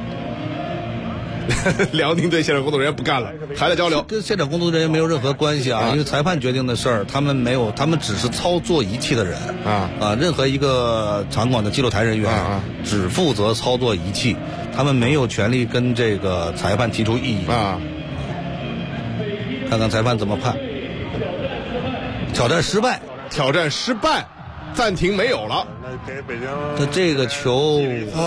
辽宁队现场工作人员不干了，还在交流， 跟现场工作人员没有任何关系啊，因为裁判决定的事儿，他们没有，他们只是操作仪器的人任何一个场馆的记录台人员只负责操作仪器，他们没有权利跟这个裁判提出异议啊。 看看裁判怎么判。挑战失败， 暂停没有了。 那这个球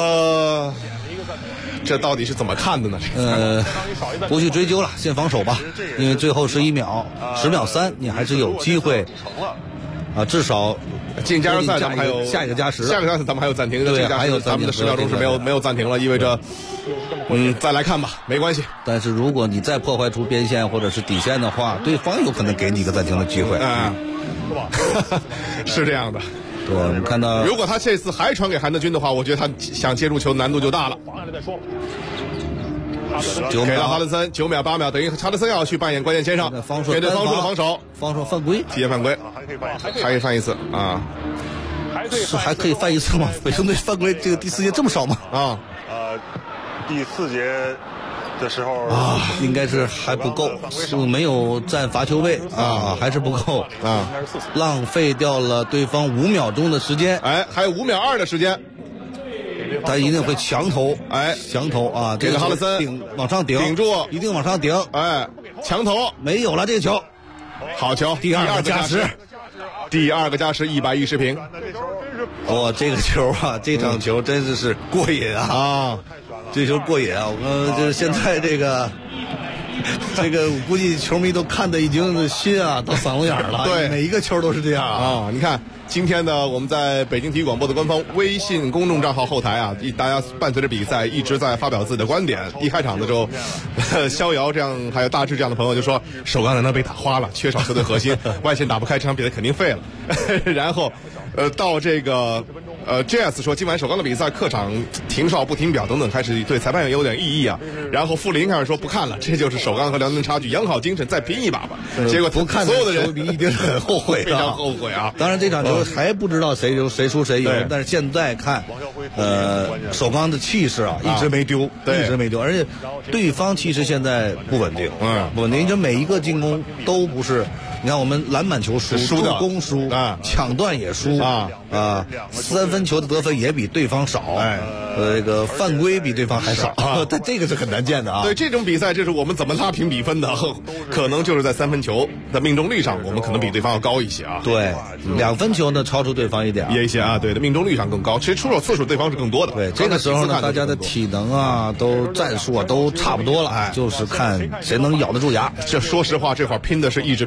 这到底是怎么看的呢？ 不去追究了，先防守吧，因为最后11秒，10秒3，你还是有机会啊，至少进加时赛咱们还有下一个加时， 下个加时咱们还有暂停， 对，还有咱们的10秒钟是没有暂停了，意味着再来看吧，没关系。 但是如果你再破坏出边线或者是底线的话，对方有可能给你一个暂停的机会是这样的。 对，我们看到， 如果他这次还传给韩德君的话，我觉得他想接住球难度就大了。给了哈德森9秒8秒，等于哈德森要去扮演关键前场，面对方叔的防守， 防守犯规， 提前犯规，还可以犯一次啊？ 是还可以犯一次吗？北京队犯规这个第4节这么少吗？ 第4节的时候应该是还不够，是没有占罚球位还是不够浪费掉了对方5秒钟的时间， 还有5秒2的时间， 他一定会强投，强投啊！ 这个哈德森往上顶住， 一定往上顶， 强投没有了这个球， 好球，第二个加时110平。 这个球啊，这场球真是过瘾啊！这球过瘾啊！我就是现在这个我估计球迷都看得已经心啊到嗓子眼了。 对， 每一个球都是这样你看今天呢，我们在北京体育广播的官方微信公众账号后台大家伴随着比赛一直在发表自己的观点。一开场的时候，逍遥这样还有大志这样的朋友就说首钢难道被打花了，缺少球队核心，外线打不开，这场比赛肯定废了。然后到这个JS 说今晚首钢的比赛客场停哨不停表等等，开始对裁判有点异议啊。然后傅林开始说不看了，这就是首钢和辽宁差距，养好精神再拼一把吧。结果不看所有的人一定是很后悔， 非常后悔啊。 当然这场球还不知道谁输谁赢，但是现在看首钢的气势一直没丢，而且对方其实现在不稳定，不稳定，这每一个进攻都不是。你看我们篮板球输，助攻输抢断也输3分球的得分也比对方少，这个犯规比对方还少但这个是很难见的对这种比赛，这是我们怎么拉平比分的？可能就是在3分球的命中率上，我们可能比对方要高一些对，2分球呢超出对方一点也一些对的，命中率上更高。其实出手次数对方是更多的。 对，这个时候呢，大家的体能都战术都差不多了，就是看谁能咬得住牙。 这说实话，这会儿拼的是意志品质了。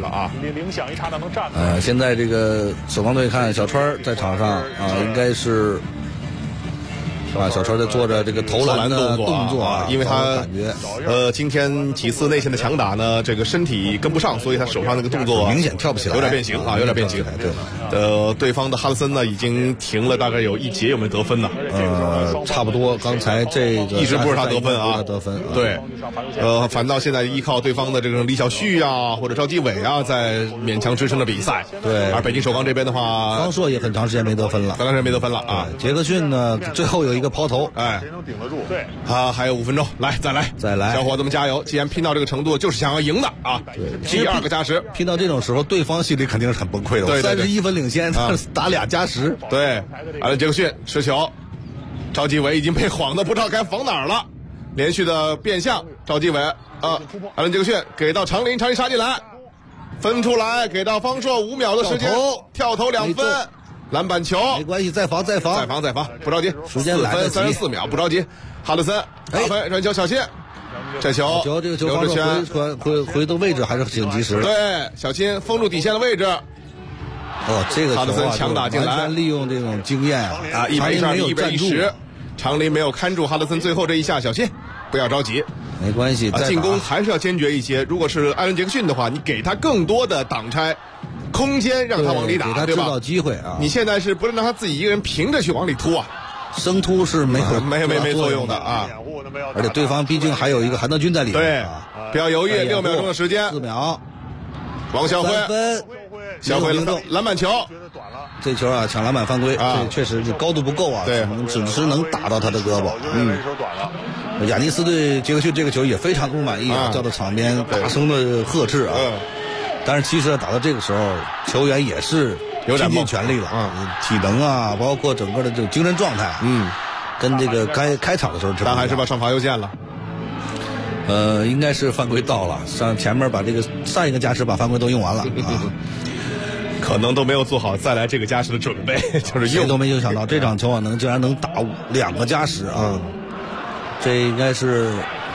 了啊。 铃响一刹那能站。 现在这个首钢队看小川在场上应该是。小川在做着这个投篮的动作啊， 因为他感觉今天几次内线的强打呢，这个身体跟不上，所以他手上那个动作明显跳不起来， 有点变形啊，有点变形。对，对方的哈德森呢已经停了大概有1节，有没有得分呢？ 差不多。刚才这个一直不是他得分啊， 得分。 对，反倒现在依靠对方的这个李晓旭啊或者赵基伟啊在勉强支撑着比赛。 对， 而北京首钢这边的话， 方硕也很长时间没得分了， 啊。 杰克逊呢最后有一个抛投， 谁能顶得住？对啊，还有5分钟，再来，小伙子们加油！既然拼到这个程度，就是想要赢的啊！第2个加时， 拼到这种时候，对方心里肯定是很崩溃的。 对 31分领先，打2加10。 对，阿伦杰克逊持球，赵基伟已经被晃的不知道该防哪儿了，连续的变向，赵基伟阿伦杰克逊给到长林杀进来，分出来给到方硕5秒的时间，跳投2分。篮板球没关系，再防， 不着急。 时间来得及 4分34秒，不着急。哈德森打分传球小心，这个球方硕回的位置还是挺及时的。 对，小心封住底线的位置。 这个哈德森强打进来， 完全利用这种经验啊 ，112-110，长林没有看住哈德森最后这一下，小心，不要着急。 没关系， 进攻还是要坚决一些。如果是艾伦杰克逊的话，你给他更多的挡拆空间，让他往里打， 给他制造机会啊！ 你现在是不能让他自己一个人凭着去往里突啊， 生突是没作用的啊！ 而且对方毕竟还有一个韩德君在里面， 对，不要犹豫，6秒钟的时间， 4秒， 王晓辉，小辉篮板球， 这球啊抢篮板犯规啊，确实高度不够啊， 对， 只是能打到他的胳膊，雅尼斯对杰克逊这个球也非常不满意啊，叫到场边大声的呵斥啊。但是其实打到这个时候，球员也是拼尽全力了，体能啊，包括整个的这种精神状态，跟这个开场的时候， 但还是把上罚又见了。 应该是犯规到了，前面把这个上一个加时把犯规都用完了啊， 可能都没有做好再来这个加时的准备，就是谁都没有想到这场球啊竟然能打2个加时啊，这应该是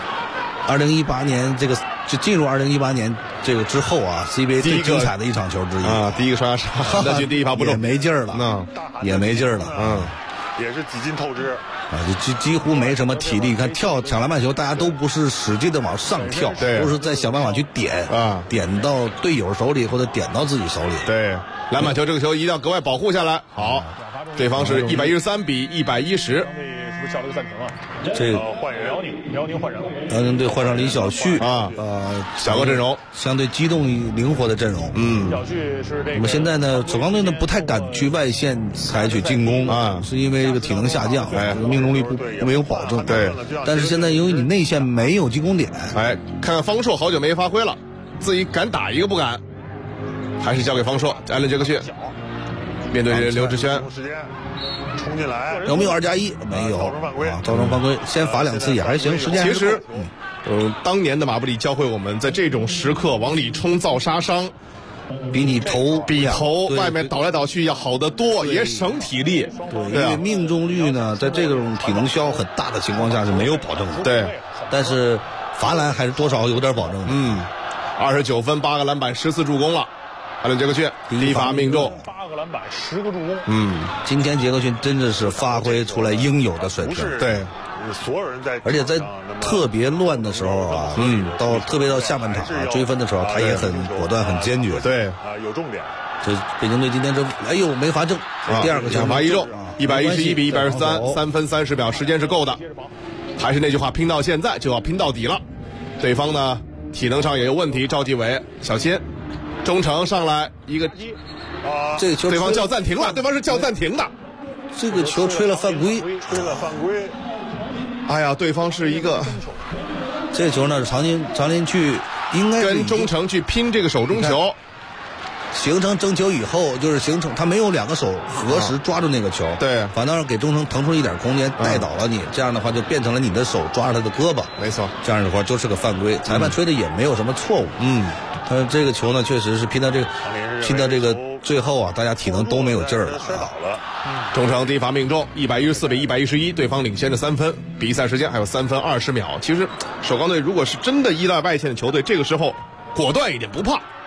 2018年这个就进入2018年这个之后啊 CBA 最精彩的一场球之一啊，第一个刷牙韩德君第一罚不中， 也没劲儿了，也没劲儿了， 也是几近透支啊，就几乎没什么体力。看抢篮板球，大家都不是使劲的往上跳，都是在想办法去点啊，点到队友手里或者点到自己手里。 对，篮板球这个球一定要格外保护下来。好，对方是113-110。 是不是下了个暂停啊？ 这换人，辽宁换人了。 辽宁队换上李晓旭啊，小个阵容， 相对机动灵活的阵容。 小旭是这个。 那么现在呢，首钢队呢不太敢去外线采取进攻啊，是因为这个体能下降，命中率没有保证。 对， 但是现在由于你内线没有进攻点， 看看方硕好久没发挥了，自己敢打一个不敢，还是交给方硕，艾伦杰克逊面对刘志轩。 冲进来有没有2+1？没有，造成犯规，先罚2次也还行。时间其实，当年的马布里教会我们，在这种时刻往里冲造杀伤， 比投外面倒来倒去要好得多，也省体力。 对，因为命中率呢，在这种体能消耗很大的情况下是没有保证的。 对， 但是罚篮还是多少有点保证的。 29分8个篮板14助攻了，艾伦杰克逊第一罚命中 ，8个篮板10个助攻。 今天杰克逊真的是发挥出来应有的水平。 对， 所有人在， 而且在特别乱的时候啊，特别到下半场追分的时候，他也很果断很坚决。 对有重点。 这北京队今天没罚正，第2个 2罚1中，111-113，3分30秒，时间是够的。还是那句话，拼到现在就要拼到底了。对方呢体能上也有问题，赵继伟小心。中程上来一个， 这个球对方叫暂停了，对方是叫暂停的。 这个球吹了犯规。 哎呀，对方是一个， 这球呢，长林去应该跟中程去拼这个手中球， 形成争球以后，就是形成他没有2个手合时抓住那个球， 对， 反倒是给中程腾出一点空间带倒了你，这样的话就变成了你的手抓着他的胳膊， 没错， 这样的话就是个犯规，裁判吹的也没有什么错误，但这个球呢，确实是拼到这个最后啊，大家体能都没有劲儿了。 中程第一罚命中，114-111，对方领先着3分，比赛时间还有3分20秒。其实首钢队如果是真的依赖外线的球队，这个时候果断一点不怕，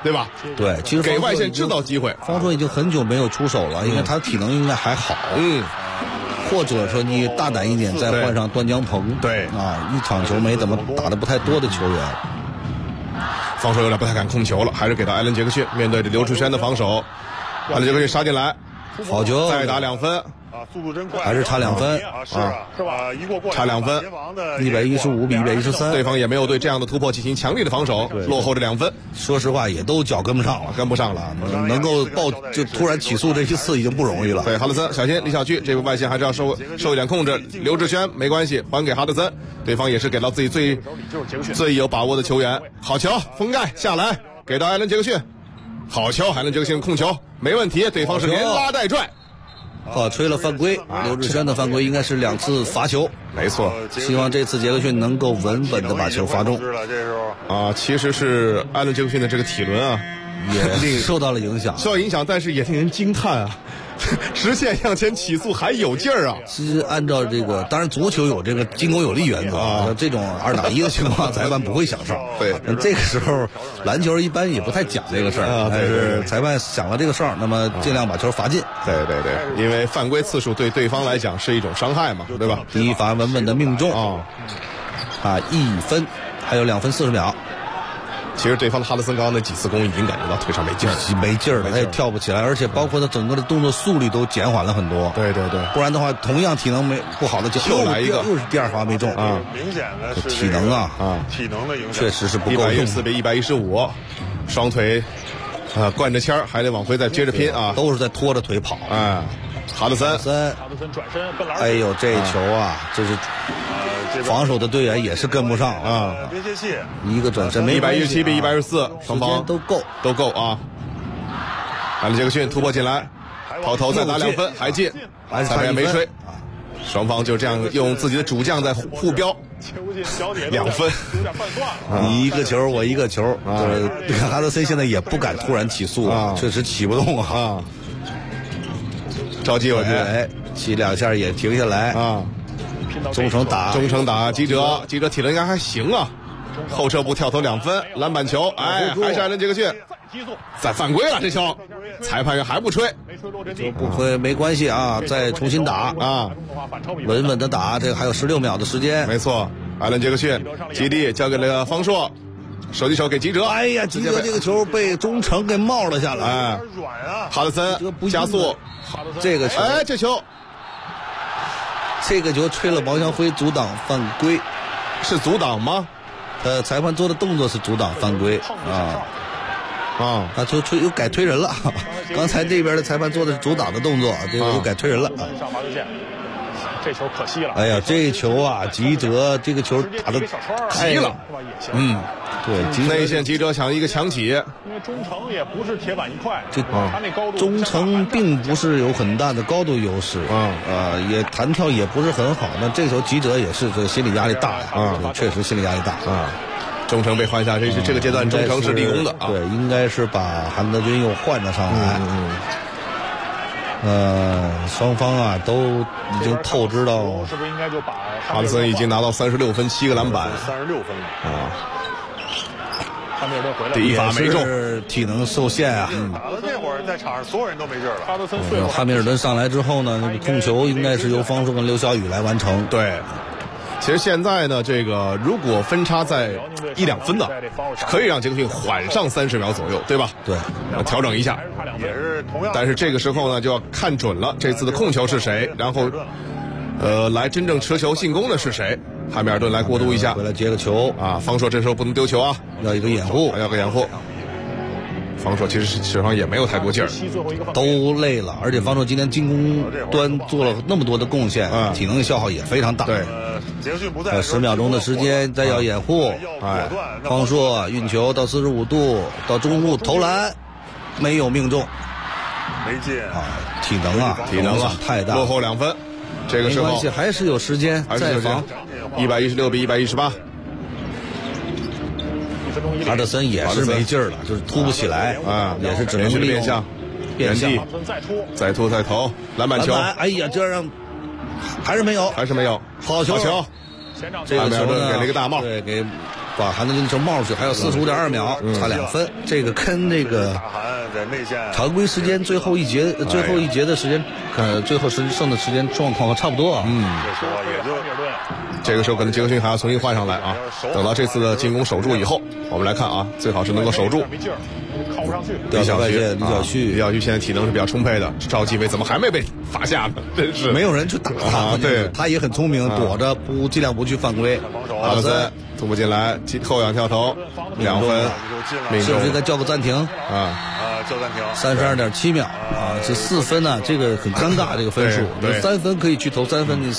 对吧？ 对，其实给外线制造机会。 方硕已经很久没有出手了，因为他体能应该还好。或者说你大胆一点，再换上段江鹏。 对啊，一场球没怎么打得不太多的球员。 方硕有点不太敢控球了，还是给到艾伦杰克逊。面对着刘志轩的防守，艾伦杰克逊杀进来， 好球， 再打2分。 速度真快， 还是差2分是吧？一过差2分 ，115比113， 对方也没有对这样的突破进行强力的防守，落后着2分。 说实话，也都脚跟不上了， 跟不上了， 能够就突然起速这一次已经不容易了。 对，哈德森小心，李小旭这个外线还是要受一点控制。刘志轩没关系，还给哈德森，对方也是给到自己最有把握的球员。好球，封盖下来，给到艾伦杰克逊，好球，艾伦杰克逊控球没问题，对方是连拉带拽。 吹了犯规，刘志轩的犯规应该是2次罚球， 没错。 希望这次杰克逊能够稳稳的把球罚中。 其实是艾伦杰克逊的这个体轮啊， 也受到了影响， 但是也令人惊叹啊。直线向前起速还有劲儿啊！ 其实按照这个，当然足球有这个进攻有利原则啊，这种2打1的情况，裁判不会响哨。 对， 这个时候篮球一般也不太讲这个事儿，但是裁判响了这个哨，那么尽量把球罚进。 对，因为犯规次数对对方来讲是一种伤害嘛，对吧？ 第一罚稳稳的命中1分，还有2分40秒。 其实对方的哈德森刚刚那几次攻已经感觉到腿上没劲儿了，他也跳不起来，而且包括他整个的动作速率都减缓了很多。 对， 不然的话，同样体能不好的又来一个， 又是第2罚没中啊！明显的是体能体能的影响确实是不够用。 114比115，双腿灌着签儿，还得往回再接着拼啊！ 都是在拖着腿跑哈德森转身， 哎呦，这球这是。防守的队员也是跟不上别泄气， 一个转身 117比114，双方都够啊！艾伦杰克逊突破进来，抛投再打2分，还进，裁判也没吹双方就这样用自己的主将在互飙，2分， 你一个球我一个球哈德森现在也不敢突然起速确实起不动着急起2下也停下来中程打基哲体能应该还行啊，后撤步跳投2分，篮板球，还是艾伦杰克逊，再犯规了这球，裁判员还不吹， 不吹没关系再重新打稳稳的打，这个还有16秒的时间， 没错，艾伦杰克逊基地交给了方硕，手递手给基哲， 基哲这个球被中程给冒了下来， 哈德森加速， 这个球这个球吹了毛翔辉阻挡犯规， 是阻挡吗？ 裁判做的动作是阻挡犯规他又改推人了。刚才这边的裁判做的是阻挡的动作，这个又改推人了。 上罚球线，这球可惜了。 哎呀，这球吉哲这个球打的急了，对，内线吉哲想一个强起，因为中程也不是铁板一块， 他那高度中程并不是有很大的高度优势也弹跳也不是很好，那这时候吉哲也是这心理压力大确实心理压力大中程被换下，这个阶段中程是立功的对，应该是把韩德君又换了上来双方都已经透支到， 是不是应该就把哈德森已经拿到36分7个篮板 36分了汉密尔顿回来， 第一罚没中， 体能受限打了这会儿在场上所有人都没劲了。哈德森汉密尔顿上来之后呢，那个控球应该是由方硕跟刘晓宇来完成。 对，其实现在呢，这个如果分差在1-2分的，可以让杰克逊缓上30秒左右，对吧？ 对， 调整一下。 也是同样， 但是这个时候呢，就要看准了这次的控球是谁，然后来真正持球进攻的是谁。汉密尔顿来过渡一下， 回来接个球方硕这时候不能丢球要一个掩护， 方硕其实手上也没有太多劲儿， 都累了，而且方硕今天进攻端做了那么多的贡献，体能消耗也非常大。 对 ，10秒钟的时间再要掩护，方硕运球到45度到中路投篮，没有命中， 没进体能太大， 落后2分。这个时候没关系，还是有时间再防。 116比118。 哈德森也是没劲儿了，就是突不起来也是只能变向，原地再突再投篮板球。 哎呀，这让还是没有， 好球。 这个球呢给了一个大帽， 对，给把韩德君的球冒出去，还有45.2秒，差2分。这个跟这个常规时间最后一节的时间，最后剩的时间状况差不多啊。 这个时候可能杰克逊还要重新换上来啊。等到这次的进攻守住以后，我们来看啊，最好是能够守住。 靠不上去。李晓旭现在体能是比较充沛的。赵继伟怎么还没被罚下呢？真是没有人去打他。 对， 他也很聪明，躲着尽量不去犯规。 阿德森突破进来，后仰跳投，2分， 是不是应该叫个暂停啊？ 叫暂停。 32.7秒啊，这4分呢，这个很尴尬，这个分数。你3分可以去投3分，你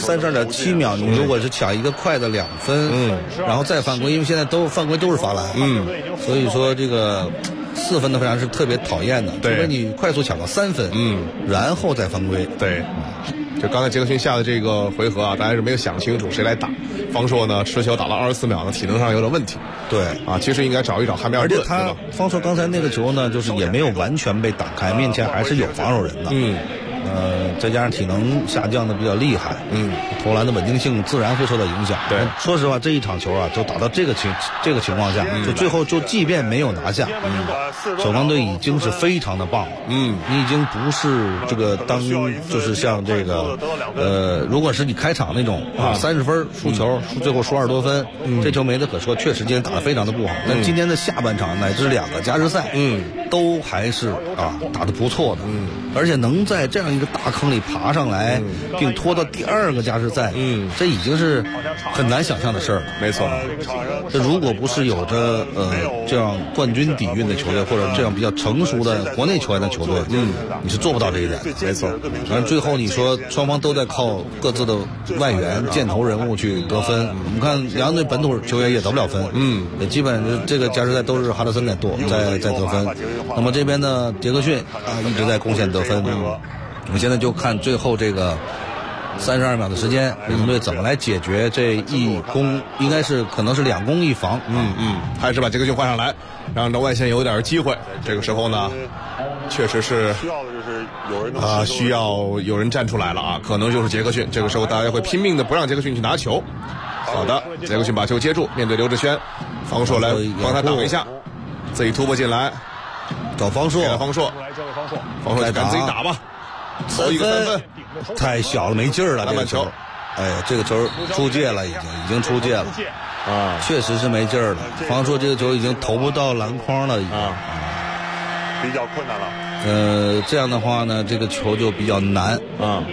32.7秒，你如果是抢一个快的2分，然后再犯规，因为现在犯规都是罚篮，所以说这个4分的非常是特别讨厌的，除非你快速抢到3分，然后再犯规。 对。就刚才杰克逊下的这个回合啊，大家是没有想清楚谁来打。方硕呢持球打了24秒呢，体能上有点问题。 对啊，其实应该找一找汉密尔顿。 而且方硕刚才那个球呢，就是也没有完全被打开，面前还是有防守人的。再加上体能下降的比较厉害，投篮的稳定性自然会受到影响。 对， 说实话，这一场球啊，就打到这个情况下，就最后就即便没有拿下，首钢队已经是非常的棒了。你已经不是这个就是像这个如果是你开场那种30分输球，最后输20多分，这球没得可说，确实今天打得非常的不好。但今天的下半场乃至2个加时赛，都还是打得不错的。而且能在这样一个大坑里爬上来，并拖到第2个加时赛，这已经是很难想象的事儿。 没错， 这如果不是有着这样冠军底蕴的球队，或者这样比较成熟的国内球员的球队，你是做不到这一点。 没错， 反正最后你说双方都在靠各自的外援、箭头人物去得分。我们看两队本土球员也得不了分，也基本这个加时赛都是哈德森在得分。那么这边呢，杰克逊一直在贡献得分。我们现在就看最后这个32秒的时间，北京队怎么来解决这一攻，应该是可能是2攻1防。 还是把杰克逊换上来，让这外线有点机会。这个时候呢，确实是需要的就是有人需要有人站出来了啊，可能就是杰克逊。这个时候大家会拼命的不让杰克逊去拿球。好的，杰克逊把球接住，面对刘志轩，方硕来帮他挡一下，自己突破进来， 找方硕， 方硕就赶自己打吧。 3分太小了，没劲儿了。 篮板球， 哎呀，这个球出界了，已经出界了啊，确实是没劲儿了。方硕这个球已经投不到篮筐了， 比较困难了。 这样的话呢，这个球就比较难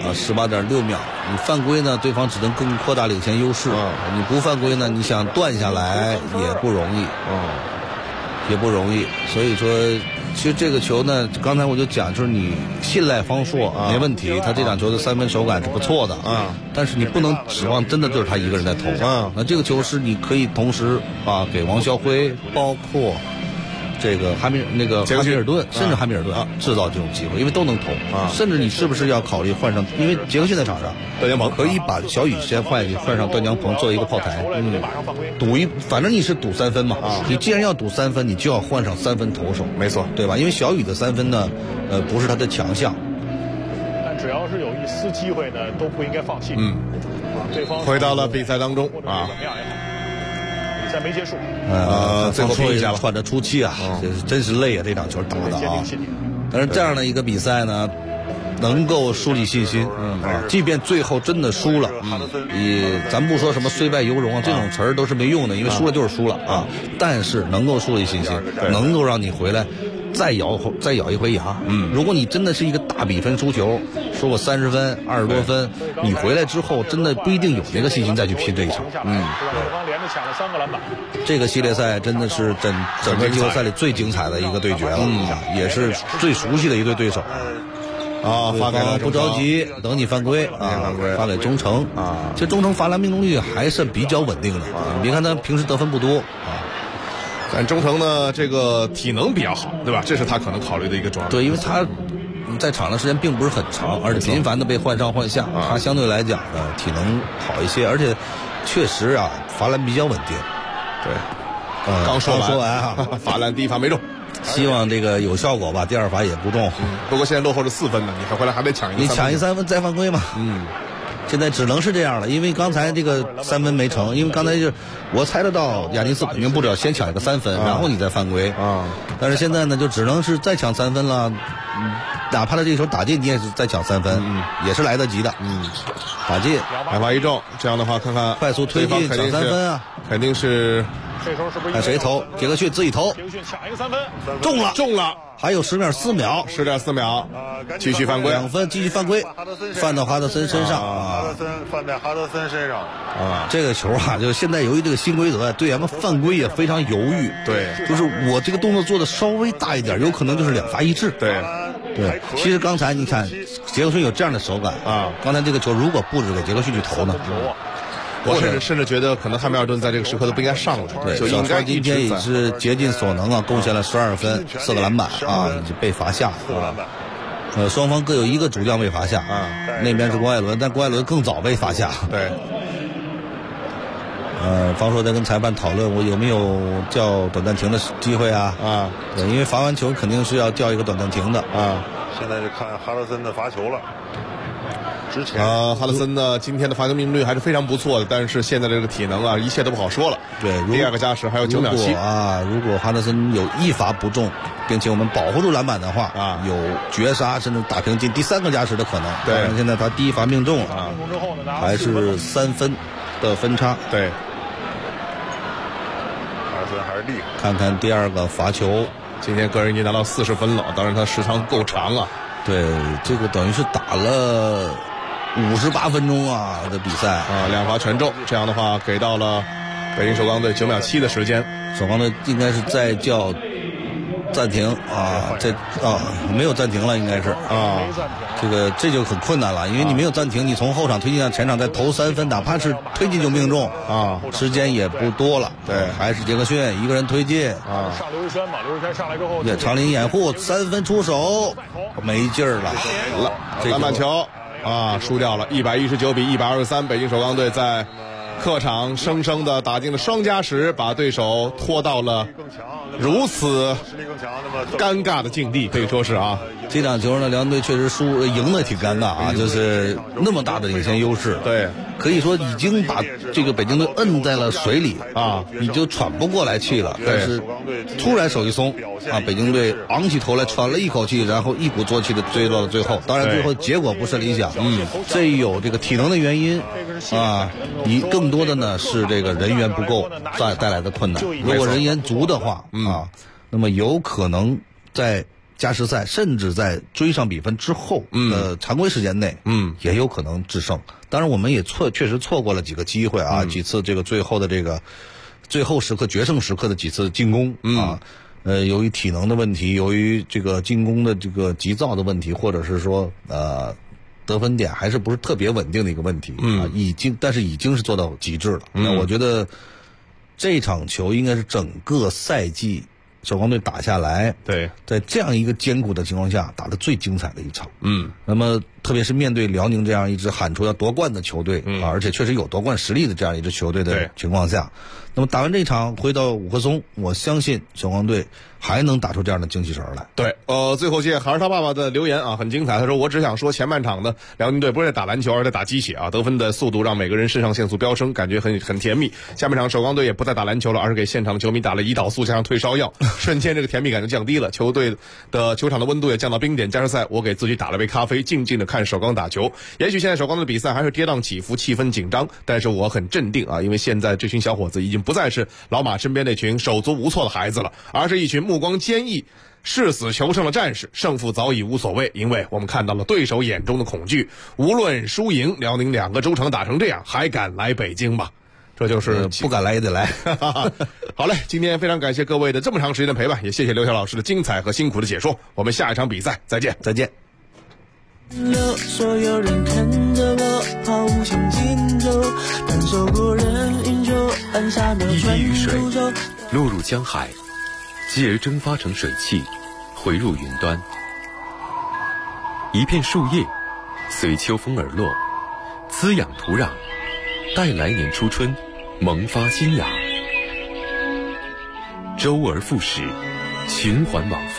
18.6秒。你犯规呢，对方只能更扩大领先优势。你不犯规呢，你想断下来也不容易。也不容易。所以说，其实这个球呢，刚才我就讲，就是你信赖方硕没问题，他这场球的3分手感是不错的但是你不能指望真的就是他一个人在投那这个球是你可以同时给王霄辉，包括这个哈密尔顿，甚至哈密尔顿制造这种机会，因为都能投甚至你是不是要考虑换上，因为杰克逊在场上，段江鹏可以把小雨先换上段江鹏做一个炮台，反正你是赌3分嘛你既然要赌3分，你就要换上3分投手， 没错， 对吧？因为小雨的3分呢，不是他的强项， 但只要是有一丝机会呢，都不应该放弃。对方回到了比赛当中比赛没结束， 最后说一下喘着出气真是累这场球打的但是这样的一个比赛呢，能够树立信心即便最后真的输了咱不说什么虽败犹荣这种词儿都是没用的，因为输了就是输了但是能够树立信心，能够让你回来再咬一回牙如果你真的是一个大比分输球，说过30分20多分，你回来之后真的不一定有那个信心再去拼这一场对方连着抢了3个篮板。 这个系列赛真的是整个季后赛里最精彩的一个对决了也是最熟悉的一对手发给了不着急，等你犯规发给中城其实中城罚篮命中率还是比较稳定的你别看他平时得分不多但中城呢，这个体能比较好，对吧？这是他可能考虑的一个重要。 对，因为他在场的时间并不是很长，而且频繁的被换上换下，他相对来讲呢体能好一些，而且确实罚篮比较稳定。 对，刚说完罚篮第一罚没中， 希望这个有效果吧，第2罚也不中。 不过现在落后了4分呢，你回来还得抢一个， 你抢一3分再犯规嘛。 现在只能是这样了，因为刚才这个3分没成，因为刚才就我猜得到亚尼斯肯定不只要先抢一个3分，然后你再犯规但是现在呢就只能是再抢3分了，哪怕他这球打进，你也是再抢3分，也是来得及的。打进， 两罚一中，这样的话看看快速推进抢3分啊， 肯定是。 看谁投？杰克逊自己投， 杰克逊抢一个3分， 中了， 还有10.4秒 ，10.4秒，继续犯规 ，2分继续犯规，犯到哈德森身上犯在哈德森身上这个球就现在由于这个新规则，队员们犯规也非常犹豫。 对， 就是我这个动作做的稍微大一点，有可能就是2罚1掷。 对。 其实刚才你看杰克逊有这样的手感刚才这个球如果布置给杰克逊去投呢？ 我甚至觉得可能汉密尔顿在这个时刻都不应该上了， 对， 就应该今天也是竭尽所能贡献了12分，4个篮板已经被罚下双方各有一个主将被罚下那边是郭艾伦，但郭艾伦更早被罚下。 对。 方硕在跟裁判讨论我有没有叫短暂停的机会对，因为罚完球肯定是要叫一个短暂停的现在就看哈德森的罚球了。之前哈德森呢今天的罚球命中率还是非常不错的，但是现在这个体能一切都不好说了。 对， 第2个加时还有9秒7 如果哈德森有1罚不中，并且我们保护住篮板的话有绝杀甚至打平进第3个加时的可能。 对， 现在他第1罚命中还是3分的分差。 对， 哈德森还是厉害。 看看第2个罚球， 今天个人已经拿到40分了，当然他时长够长对，这个等于是打了58分钟的比赛 2罚全中，这样的话给到了北京首钢队9秒7的时间。 首钢队应该是再叫暂停没有暂停了，应该是这就很困难了，因为你没有暂停，你从后场推进到前场再投3分，哪怕是推进就命中时间也不多了。 对， 还是杰克逊一个人推进上刘一轩嘛，刘一轩上来之后， 长林掩护3分出手没劲儿了， 篮板球输掉了，119比123，北京首钢队在客场生生的打进了双加时，把对手拖到了如此尴尬的境地，可以说是这场球呢，辽宁队确实赢的挺尴尬就是那么大的领先优势， 对， 可以说已经把这个北京队摁在了水里你就喘不过来气了。但是突然手一松北京队昂起头来喘了一口气，然后一鼓作气的追到了最后。当然最后结果不是理想，这有这个体能的原因你更多的呢是这个人员不够带来的困难。如果人员足的话那么有可能在加时赛甚至在追上比分之后常规时间内也有可能制胜。当然我们也确实错过了几个机会几次这个最后的这个最后时刻决胜时刻的几次进攻由于体能的问题，由于这个进攻的这个急躁的问题，或者是说得分点还是不是特别稳定的一个问题但是已经是做到极致了。那我觉得这场球应该是整个赛季首钢队打下来， 对， 在这样一个艰苦的情况下打得最精彩的一场。那么特别是面对辽宁这样一支喊出要夺冠的球队而且确实有夺冠实力的这样一支球队的情况下，那么打完这场回到五棵松，我相信首钢队还能打出这样的精气神来。 对，最后还是他爸爸的留言很精彩。他说：“我只想说，前半场的辽宁队不是在打篮球，而是在打鸡血得分的速度让每个人肾上腺素飙升，感觉很甜蜜。下半场首钢队也不再打篮球了，而是给现场球迷打了胰岛素加上退烧药，瞬间这个甜蜜感就降低了。球队的球场的温度也降到冰点。加时赛，我给自己打了杯咖啡，静静的看首钢打球。也许现在首钢的比赛还是跌宕起伏，气氛紧张，但是我很镇定因为现在这群小伙子已经不再是老马身边那群手足无措的孩子了，而是一群目光坚毅誓死求胜的战士。胜负早已无所谓，因为我们看到了对手眼中的恐惧。无论输赢，辽宁2个州城打成这样，还敢来北京吗？这就是不敢来也得来。 好嘞，今天非常感谢各位的这么长时间的陪伴，也谢谢刘晓老师的精彩和辛苦的解说。我们下一场比赛再见。 所有人看着我毫无想竞争，感受过人饮酒按下的一滴雨水落入江海，继而蒸发成水汽回入云端。一片树叶随秋风而落，滋养土壤，待来年初春萌发新芽。周而复始，循环往复。